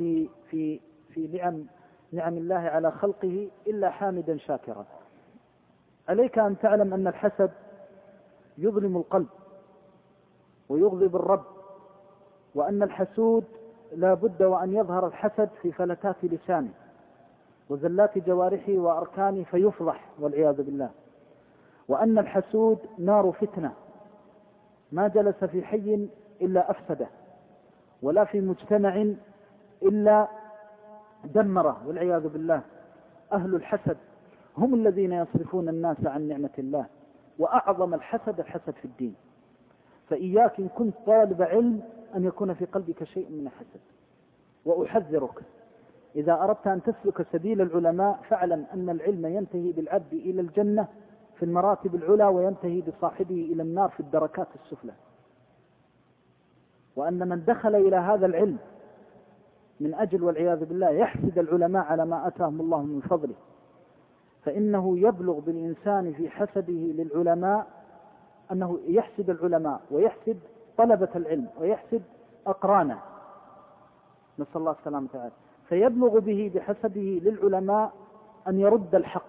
في نعم الله على خلقه إلا حامدا شاكرا. عليك أن تعلم أن الحسد يظلم القلب ويغضب الرب، وأن الحسود لا بد وأن يظهر الحسد في فلتات لسانه وزلات جوارحه وأركانه فيفضح والعياذ بالله. وأن الحسود نار فتنة، ما جلس في حي إلا أفسده، ولا في مجتمع إلا دمره والعياذ بالله. أهل الحسد هم الذين يصرفون الناس عن نعمة الله، وأعظم الحسد في الدين. فإياك إن كنت طالب علم أن يكون في قلبك شيء من الحسد. وأحذرك إذا أردت أن تسلك سبيل العلماء فاعلم أن العلم ينتهي بالعبد إلى الجنة في المراتب العلى، وينتهي بصاحبه إلى النار في الدركات السفلى. وأن من دخل إلى هذا العلم من أجل والعياذ بالله يحسد العلماء على ما أتاهم الله من فضله، فإنه يبلغ بالإنسان في حسده للعلماء أنه يحسد العلماء ويحسد طلبة العلم ويحسد أقرانه، نسأل الله السلامة والعافية. فيبلغ به بحسده للعلماء أن يرد الحق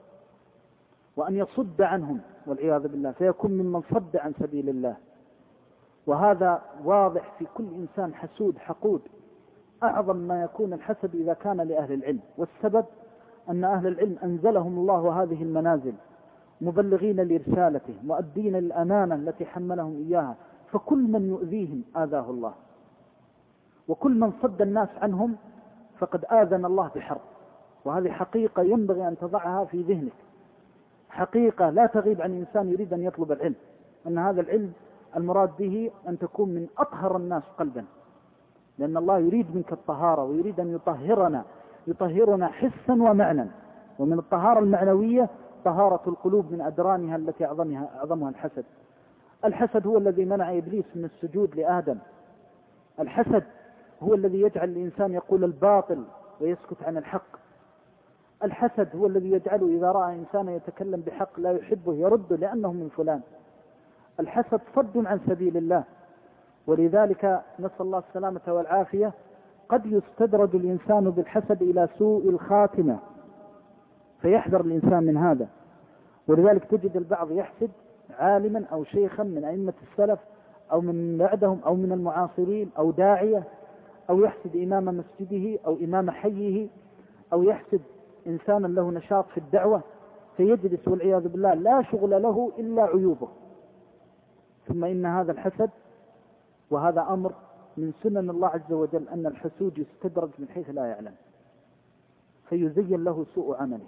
وأن يصد عنهم والعياذ بالله، فيكون ممن صد عن سبيل الله. وهذا واضح في كل إنسان حسود حقود. أعظم ما يكون الحسد إذا كان لأهل العلم، والسبب أن أهل العلم أنزلهم الله هذه المنازل مبلغين لرسالته مؤدين الأمانة التي حملهم إياها، فكل من يؤذيهم آذاه الله، وكل من صد الناس عنهم فقد آذن الله بحرب. وهذه حقيقة ينبغي أن تضعها في ذهنك، حقيقة لا تغيب عن إنسان يريد أن يطلب العلم، أن هذا العلم المراد به أن تكون من أطهر الناس قلبا، لأن الله يريد منك الطهارة ويريد أن يطهرنا حسا ومعنى. ومن الطهارة المعنوية طهارة القلوب من أدرانها التي أعظمها الحسد. الحسد هو الذي منع إبليس من السجود لآدم. الحسد هو الذي يجعل الإنسان يقول الباطل ويسكت عن الحق. الحسد هو الذي يجعله إذا رأى إنسان يتكلم بحق لا يحبه يرد لأنه من فلان. الحسد صد عن سبيل الله، ولذلك نسأل الله السلامة والعافية. قد يستدرج الإنسان بالحسد إلى سوء الخاتمة، فيحذر الإنسان من هذا. ولذلك تجد البعض يحسد عالما أو شيخا من أئمة السلف أو من بعدهم أو من المعاصرين أو داعية، أو يحسد إمام مسجده أو إمام حيه، أو يحسد إنسانا له نشاط في الدعوة، فيجلس والعياذ بالله لا شغل له إلا عيوبه. ثم إن هذا الحسد، وهذا أمر من سنن الله عز وجل، أن الحسود يستدرج من حيث لا يعلم فيزين له سوء عمله.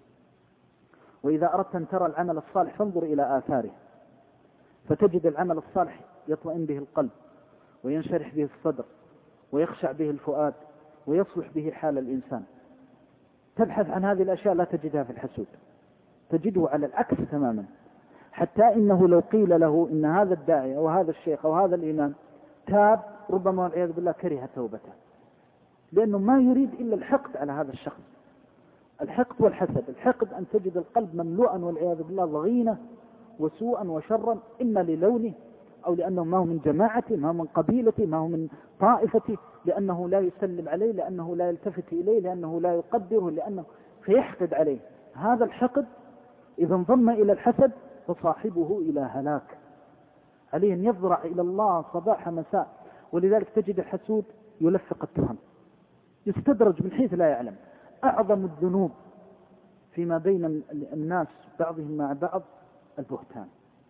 وإذا أردت أن ترى العمل الصالح فانظر إلى آثاره، فتجد العمل الصالح يطمئن به القلب وينشرح به الصدر ويخشع به الفؤاد ويصلح به حال الإنسان. تبحث عن هذه الأشياء لا تجدها في الحسود، تجده على العكس تماما. حتى إنه لو قيل له إن هذا الداعي أو هذا الشيخ أو هذا الإمام تاب، ربما والعياذ بالله كره توبته، لأنه ما يريد إلا الحقد على هذا الشخص. الحقد والحسد، الحقد أن تجد القلب مملوءا والعياذ بالله ضغينة وسوءا وشرا، إما للونه أو لأنه ما هو من جماعته، ما هو من قبيلته، ما هو من طائفته، لأنه لا يسلم عليه، لأنه لا يلتفت إليه، لأنه لا يقدره، لأنه فيحقد عليه. هذا الحقد إذا انضم إلى الحسد فصاحبه إلى هلاك، عليه أن يضرع إلى الله صباح مساء. ولذلك تجد الحسود يلفق التهم، يستدرج من حيث لا يعلم. أعظم الذنوب فيما بين الناس بعضهم مع بعض البهتان،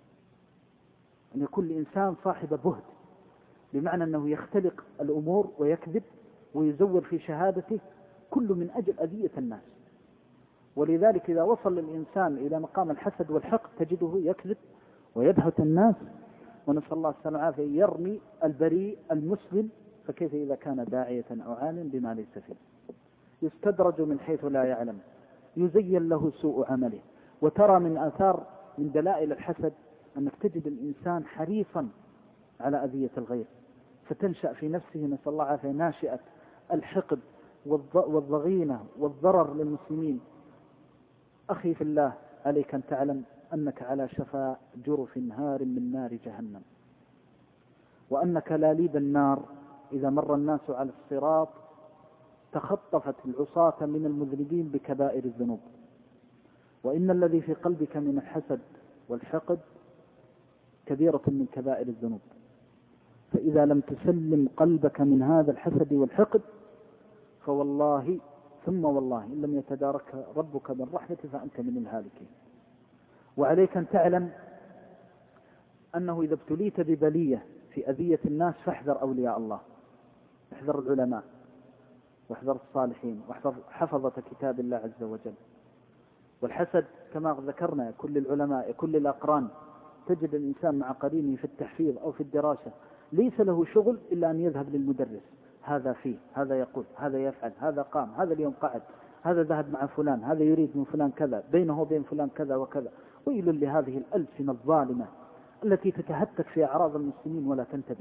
أن يكون الإنسان صاحب بهت، بمعنى أنه يختلق الأمور ويكذب ويزور في شهادته، كل من أجل أذية الناس. ولذلك إذا وصل الإنسان إلى مقام الحسد والحقد تجده يكذب ويبهت الناس، ونسأل الله السلامة والعافية، يرمي البريء المسلم، فكيف إذا كان داعية أو عالم بما ليس فيه؟ يستدرج من حيث لا يعلم، يزين له سوء عمله. وترى من آثار من دلائل الحسد أنك تجد الإنسان حريصا على أذية الغير، فتنشأ في نفسه نسأل الله العافية ناشئة الحقد والضغينة والضرر للمسلمين. أخي في الله، عليك أن تعلم أنك على شفا جرف هار من نار جهنم، وأنك لاليب النار إذا مر الناس على الصراط تخطفت العصاة من المذنبين بكبائر الذنوب. وإن الذي في قلبك من الحسد والحقد كبيرة من كبائر الذنوب، فإذا لم تسلم قلبك من هذا الحسد والحقد فوالله ثم والله إن لم يتدارك ربك من رحمته فأنت من الهالكين. وعليك أن تعلم أنه إذا ابتليت ببلية في أذية الناس فاحذر أولياء الله، احذر العلماء، واحذر الصالحين، واحذر حفظة كتاب الله عز وجل. والحسد كما ذكرنا كل العلماء كل الأقران، تجد الإنسان مع قرينه في التحفيظ أو في الدراسة ليس له شغل إلا أن يذهب للمدرس، هذا فيه، هذا يقول، هذا يفعل، هذا قام، هذا اليوم قعد، هذا ذهب مع فلان، هذا يريد من فلان كذا، بينه وبين فلان كذا وكذا. ويل لهذه الألسنة الظالمة التي تتهتك في أعراض المسلمين ولا تنتبه.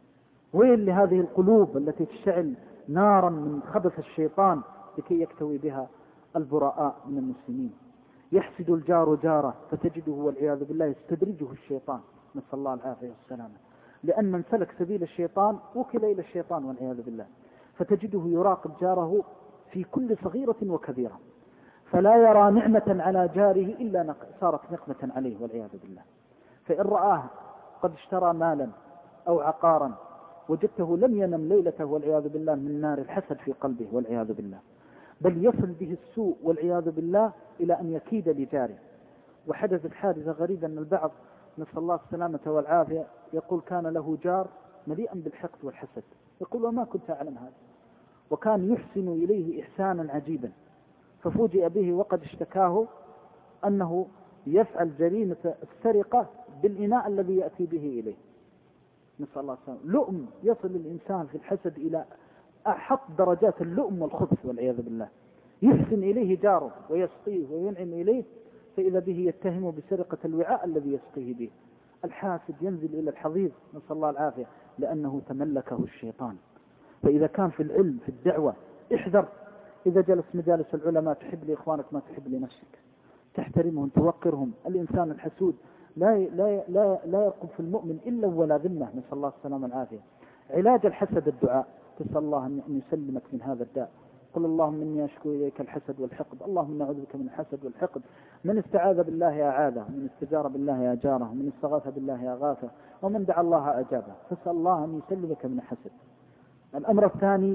ويل لهذه القلوب التي تشتعل نارا من خبث الشيطان لكي يكتوي بها البراء من المسلمين. يحسد الجار جاره فتجده والعياذ بالله يستدرجه الشيطان، نسأل الله العافية والسلامة، لأن من سلك سبيل الشيطان وكل إلى الشيطان والعياذ بالله، فتجده يراقب جاره في كل صغيرة وكبيرة، فلا يرى نعمة على جاره إلا صارت نقمة عليه والعياذ بالله. فإن رآه قد اشترى مالا أو عقارا وجدته لم ينم ليلته والعياذ بالله من نار الحسد في قلبه والعياذ بالله، بل يصل به السوء والعياذ بالله إلى أن يكيد لجاره. وحدثت حادثة غريبة أن البعض نسأل الله السلامة والعافية يقول كان له جار مليئا بالحقد والحسد، يقول وما كنت أعلم هذا، وكان يحسن إليه إحسانا عجيبا، ففوجئ به وقد اشتكاه أنه يفعل جريمة السرقة بالإناء الذي يأتي به إليه، نسأل الله السلامة. لؤم، يصل الإنسان في الحسد إلى أحط درجات اللؤم والخبث والعياذ بالله. يحسن إليه جاره ويسقيه وينعم إليه، فإذا به يتهم بسرقة الوعاء الذي يسقيه به. الحاسد ينزل إلى الحضيض نسأل الله العافية لأنه تملكه الشيطان. فإذا كان في العلم في الدعوة احذر، إذا جلس مجالس العلماء تحب لإخوانك ما تحب لنفسك، تحترمهم توقرهم. الإنسان الحسود لا يرقب في المؤمن إلا ولا ذمة، نسأل الله السلامة والعافية. علاج الحسد الدعاء، تسأل الله أن يسلمك من هذا الداء. قل اللهم إني أشكو إليك الحسد والحقد، اللهم أعوذ بك من الحسد والحقد. من استعاذ بالله أعاذه، من استجار بالله أجاره، من استغاث بالله أغاثه، ومن دعا الله أجابه. فاسأل الله أن يسلمك من الحسد. الأمر الثاني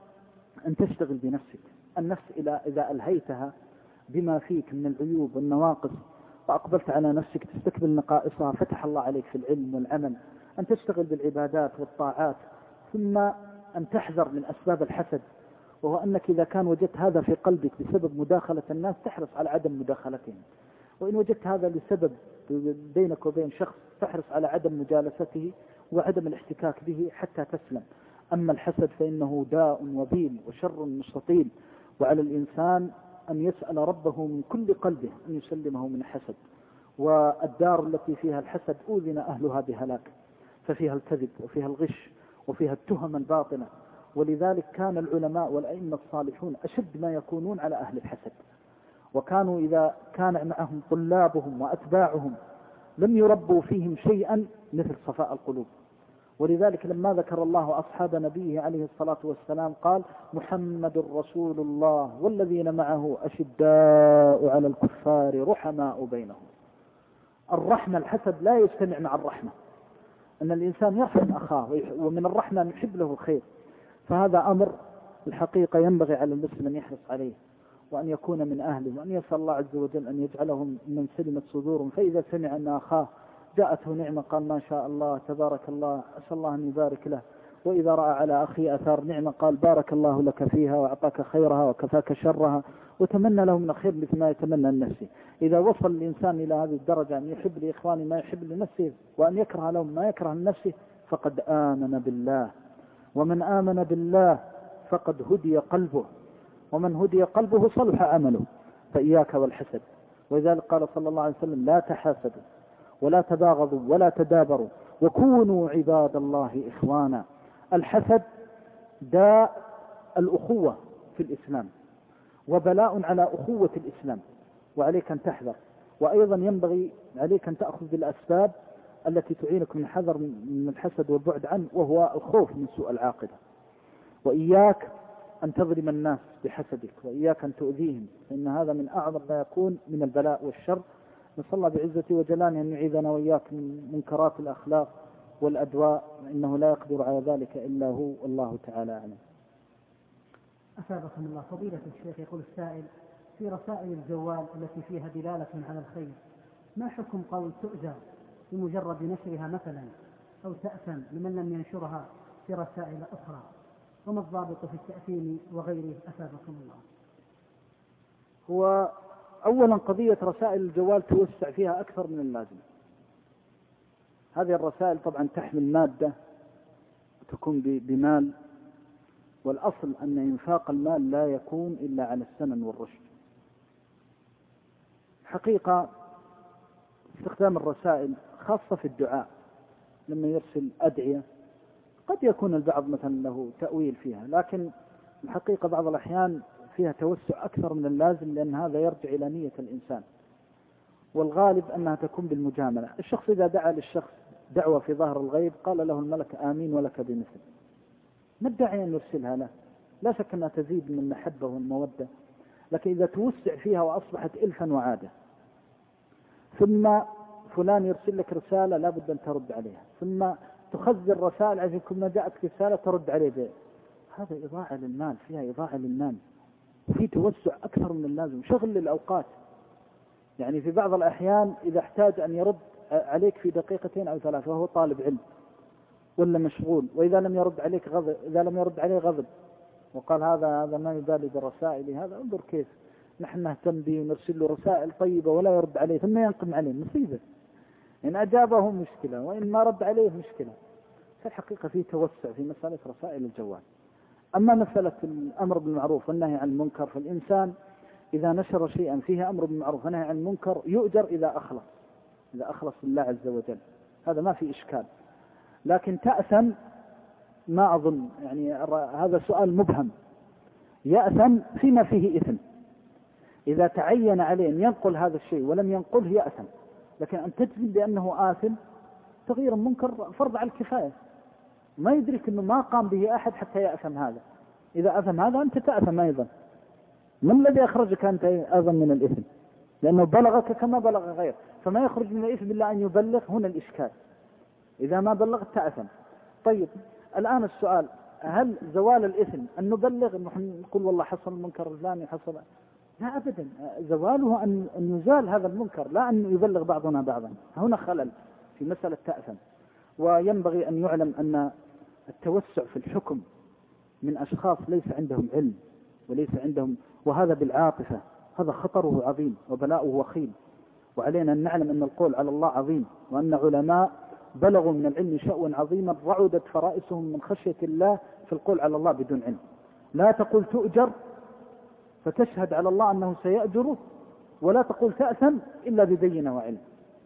أن تشتغل بنفسك. النفس إذا ألهيتها بما فيك من العيوب والنواقص وأقبلت على نفسك تستكمل نقائصها، فتح الله عليك في العلم والعمل. أن تشتغل بالعبادات والطاعات، ثم أن تحذر من أسباب الحسد، وهو أنك إذا كان وجدت هذا في قلبك بسبب مداخلة الناس تحرص على عدم مداخلتهم، وإن وجدت هذا لسبب بينك وبين شخص تحرص على عدم مجالسته وعدم الاحتكاك به حتى تسلم. أما الحسد فإنه داء وبيل وشر مستطيل، وعلى الإنسان أن يسأل ربه من كل قلبه أن يسلمه من الحسد. والدار التي فيها الحسد أوذن أهلها بهلاك، ففيها الكذب وفيها الغش وفيها التهم الباطلة. ولذلك كان العلماء والأئمة الصالحون أشد ما يكونون على أهل الحسد، وكانوا إذا كان معهم طلابهم وأتباعهم لم يربوا فيهم شيئا مثل صفاء القلوب. ولذلك لما ذكر الله أصحاب نبيه عليه الصلاة والسلام قال محمد رسول الله والذين معه أشداء على الكفار رحماء بينهم. الرحمة الحسد لا يجتمع مع الرحمة، أن الإنسان يرحم أخاه، ومن الرحمة أن يحب له الخير. فهذا أمر الحقيقة ينبغي على المسلم أن يحرص عليه، وأن يكون من أهله، وأن يسأل الله عز وجل أن يجعلهم من سلمة صدورهم. فإذا سمع أن أخاه جاءته نعمة قال ما شاء الله تبارك الله، أسأل الله أن يبارك له. وإذا رأى على أخيه أثار نعمة قال بارك الله لك فيها وأعطاك خيرها وكفاك شرها، وتمنى له من الخير مثل ما يتمنى لنفسه. إذا وصل الإنسان إلى هذه الدرجة أن يحب لإخوانه ما يحب لنفسه، وأن يكره لهم ما يكره لنفسه، فقد آمن بالله. ومن آمن بالله فقد هدي قلبه، ومن هدي قلبه صلح عمله. فإياك والحسد. ولذلك قال صلى الله عليه وسلم لا تحاسدوا ولا تباغضوا ولا تدابروا وكونوا عباد الله إخوانا. الحسد داء الأخوة في الإسلام، وبلاء على أخوة الإسلام، وعليك أن تحذر. وأيضا ينبغي عليك أن تأخذ بالأسباب التي تعينك من الحذر من الحسد والبعد عنه، وهو الخوف من سوء العاقبة. وإياك أن تظلم الناس بحسدك، وإياك أن تؤذيهم، فإن هذا من أعظم ما يكون من البلاء والشر. نسأل الله بعزته وجلاله أن يعيذنا وإياك من منكرات الأخلاق والأدواء، إنه لا يقدر على ذلك إلا هو، والله تعالى أعلم. أثابكم الله. فضيلة الشيخ، يقول السائل في رسائل الجوال التي فيها دلالة على الخير، ما حكم قول تؤجر بمجرد نشرها مثلا، أو تأثم لمن لم ينشرها في رسائل أخرى؟ وما الضابط في التأثيم وغيره؟ أثابكم الله. هو أولا قضية رسائل الجوال توسع فيها أكثر من اللازم. هذه الرسائل طبعا تحمل مادة تكون بمال، والأصل أن إنفاق المال لا يكون إلا على السنن والرشد. حقيقة استخدام الرسائل خاصة في الدعاء لما يرسل أدعية قد يكون البعض مثلا له تأويل فيها، لكن الحقيقة بعض الأحيان فيها توسع أكثر من اللازم، لأن هذا يرجع إلى نية الإنسان، والغالب أنها تكون بالمجاملة. الشخص إذا دعا للشخص دعوة في ظهر الغيب قال له الملك آمين ولك بمثل، ما الداعي أن يرسلها له؟ لا شك أنها تزيد من المحبة والمودة، لكن إذا توسع فيها وأصبحت إلفا وعادة، ثم فلان يرسل لك رسالة لا بد أن ترد عليها، ثم تخزن رسائل عشان كل ما جاءتك رسالة ترد عليه به، هذا إضاعة للمال، فيها إضاعة للمال، في توسع أكثر من اللازم، شغل للأوقات. يعني في بعض الأحيان إذا احتاج أن يرد عليك في دقيقتين أو ثلاث وهو طالب علم ولا مشغول، وإذا لم يرد عليك غضب، إذا لم يرد عليه غضب وقال هذا ما يبالي برسائلي، هذا انظر كيف نحن نهتم به ونرسل له رسائل طيبة ولا يرد عليه ثم ينقم عليه، مصيبة. إن أجابه مشكلة، وإن ما رد عليه مشكلة. فالحقيقة في توسع في مسألة رسائل الجوال. أما مسألة الأمر بالمعروف والنهي عن المنكر، فالإنسان إذا نشر شيئا فيه أمر بالمعروف ونهي عن المنكر يؤجر إذا أخلص لله عز وجل، هذا ما في إشكال. لكن تأثم ما أظن، يعني هذا سؤال مبهم. يأثم فيما فيه إثم، إذا تعين عليه أن ينقل هذا الشيء ولم ينقله يأثم، لكن أن تجزم بأنه آثم تغيير منكر فرض على الكفاية، ما يدرك أنه ما قام به أحد حتى يأثم هذا. إذا أثم هذا أنت تأثم أيضا. من الذي أخرجك أنت أيضا من الإثم؟ لأنه بلغك كما بلغ غير، فما يخرج من الإثم إلا أن يبلغ. هنا الإشكال، إذا ما بلغت تأثم. طيب الآن السؤال، هل زوال الإثم أن نبلغ، نقول والله حصل المنكر الفلاني حصل؟ لا أبدا، زواله أن يزال هذا المنكر، لا أن يبلغ بعضنا بعضا. هنا خلل في مسألة تأثم. وينبغي أن يعلم أن التوسع في الحكم من أشخاص ليس عندهم علم وليس عندهم، وهذا بالعاطفة، هذا خطره عظيم وبلاؤه وخيم. وعلينا أن نعلم أن القول على الله عظيم، وأن علماء بلغوا من العلم شأوا عظيما رعدت فرائسهم من خشية الله في القول على الله بدون علم. لا تقول تؤجر فتشهد على الله أنه سيأجره، ولا تقول تأثم إلا ببينة وعلم.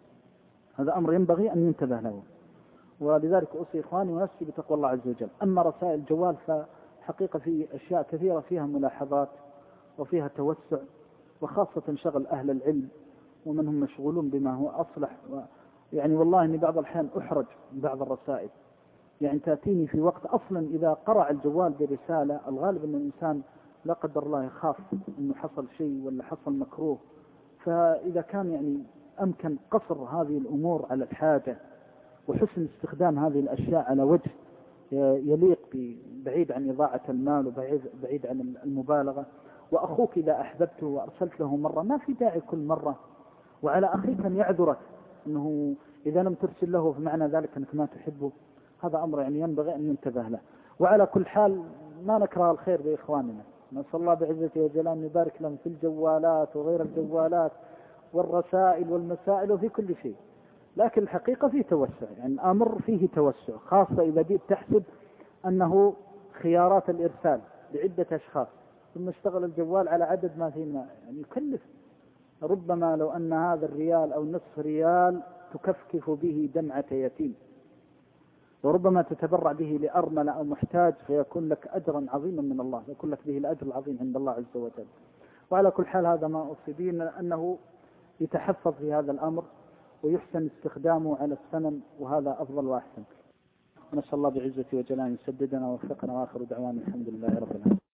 هذا أمر ينبغي أن ينتبه له، ولذلك أوصي إخواني ونفسي بتقوى الله عز وجل. أما رسائل الجوال فحقيقة في أشياء كثيرة فيها ملاحظات وفيها توسع، وخاصة شغل أهل العلم ومن هم مشغولون بما هو أصلح يعني والله إني بعض الأحيان أحرج من بعض الرسائل، يعني تأتيني في وقت أصلا إذا قرأ الجوال برسالة الغالب أن الإنسان لا قدر الله يخاف أنه حصل شيء ولا حصل مكروه، فإذا كان يعني أمكن قصر هذه الأمور على الحاجة وحسن استخدام هذه الأشياء على وجه يليق بعيد عن إضاعة المال وبعيد عن المبالغة. وأخوك إذا أحببته وأرسلت له مرة ما في داعي كل مرة، وعلى أخيك أن يعذرك أنه إذا لم ترسل له فمعنى ذلك أنك ما تحبه، هذا أمر يعني ينبغي أن ينتبه له. وعلى كل حال ما نكره الخير بإخواننا، نسأل الله بعزته وجلاله أن يبارك لهم في الجوالات وغير الجوالات والرسائل والمسائل وفي كل شيء، لكن الحقيقة فيه توسع، يعني الأمر فيه توسع، خاصة إذا جيت تحسب أنه خيارات الإرسال لعدة أشخاص ثم اشتغل الجوال على عدد ما فيه يعني يكلف. ربما لو أن هذا الريال أو نصف ريال تكفكف به دمعة يتيم، وربما تتبرع به لأرملة أو محتاج، فيكون لك أجرا عظيما من الله، يكون لك به الأجر العظيم عند الله عز وجل. وعلى كل حال هذا ما أوصي به، أنه يتحفظ في هذا الأمر ويحسن استخدامه على السنن، وهذا أفضل وأحسن. ونسأل الله بعزته وجلاله أن يسددنا ووفقنا، وآخر دعوانا الحمد لله رب العالمين.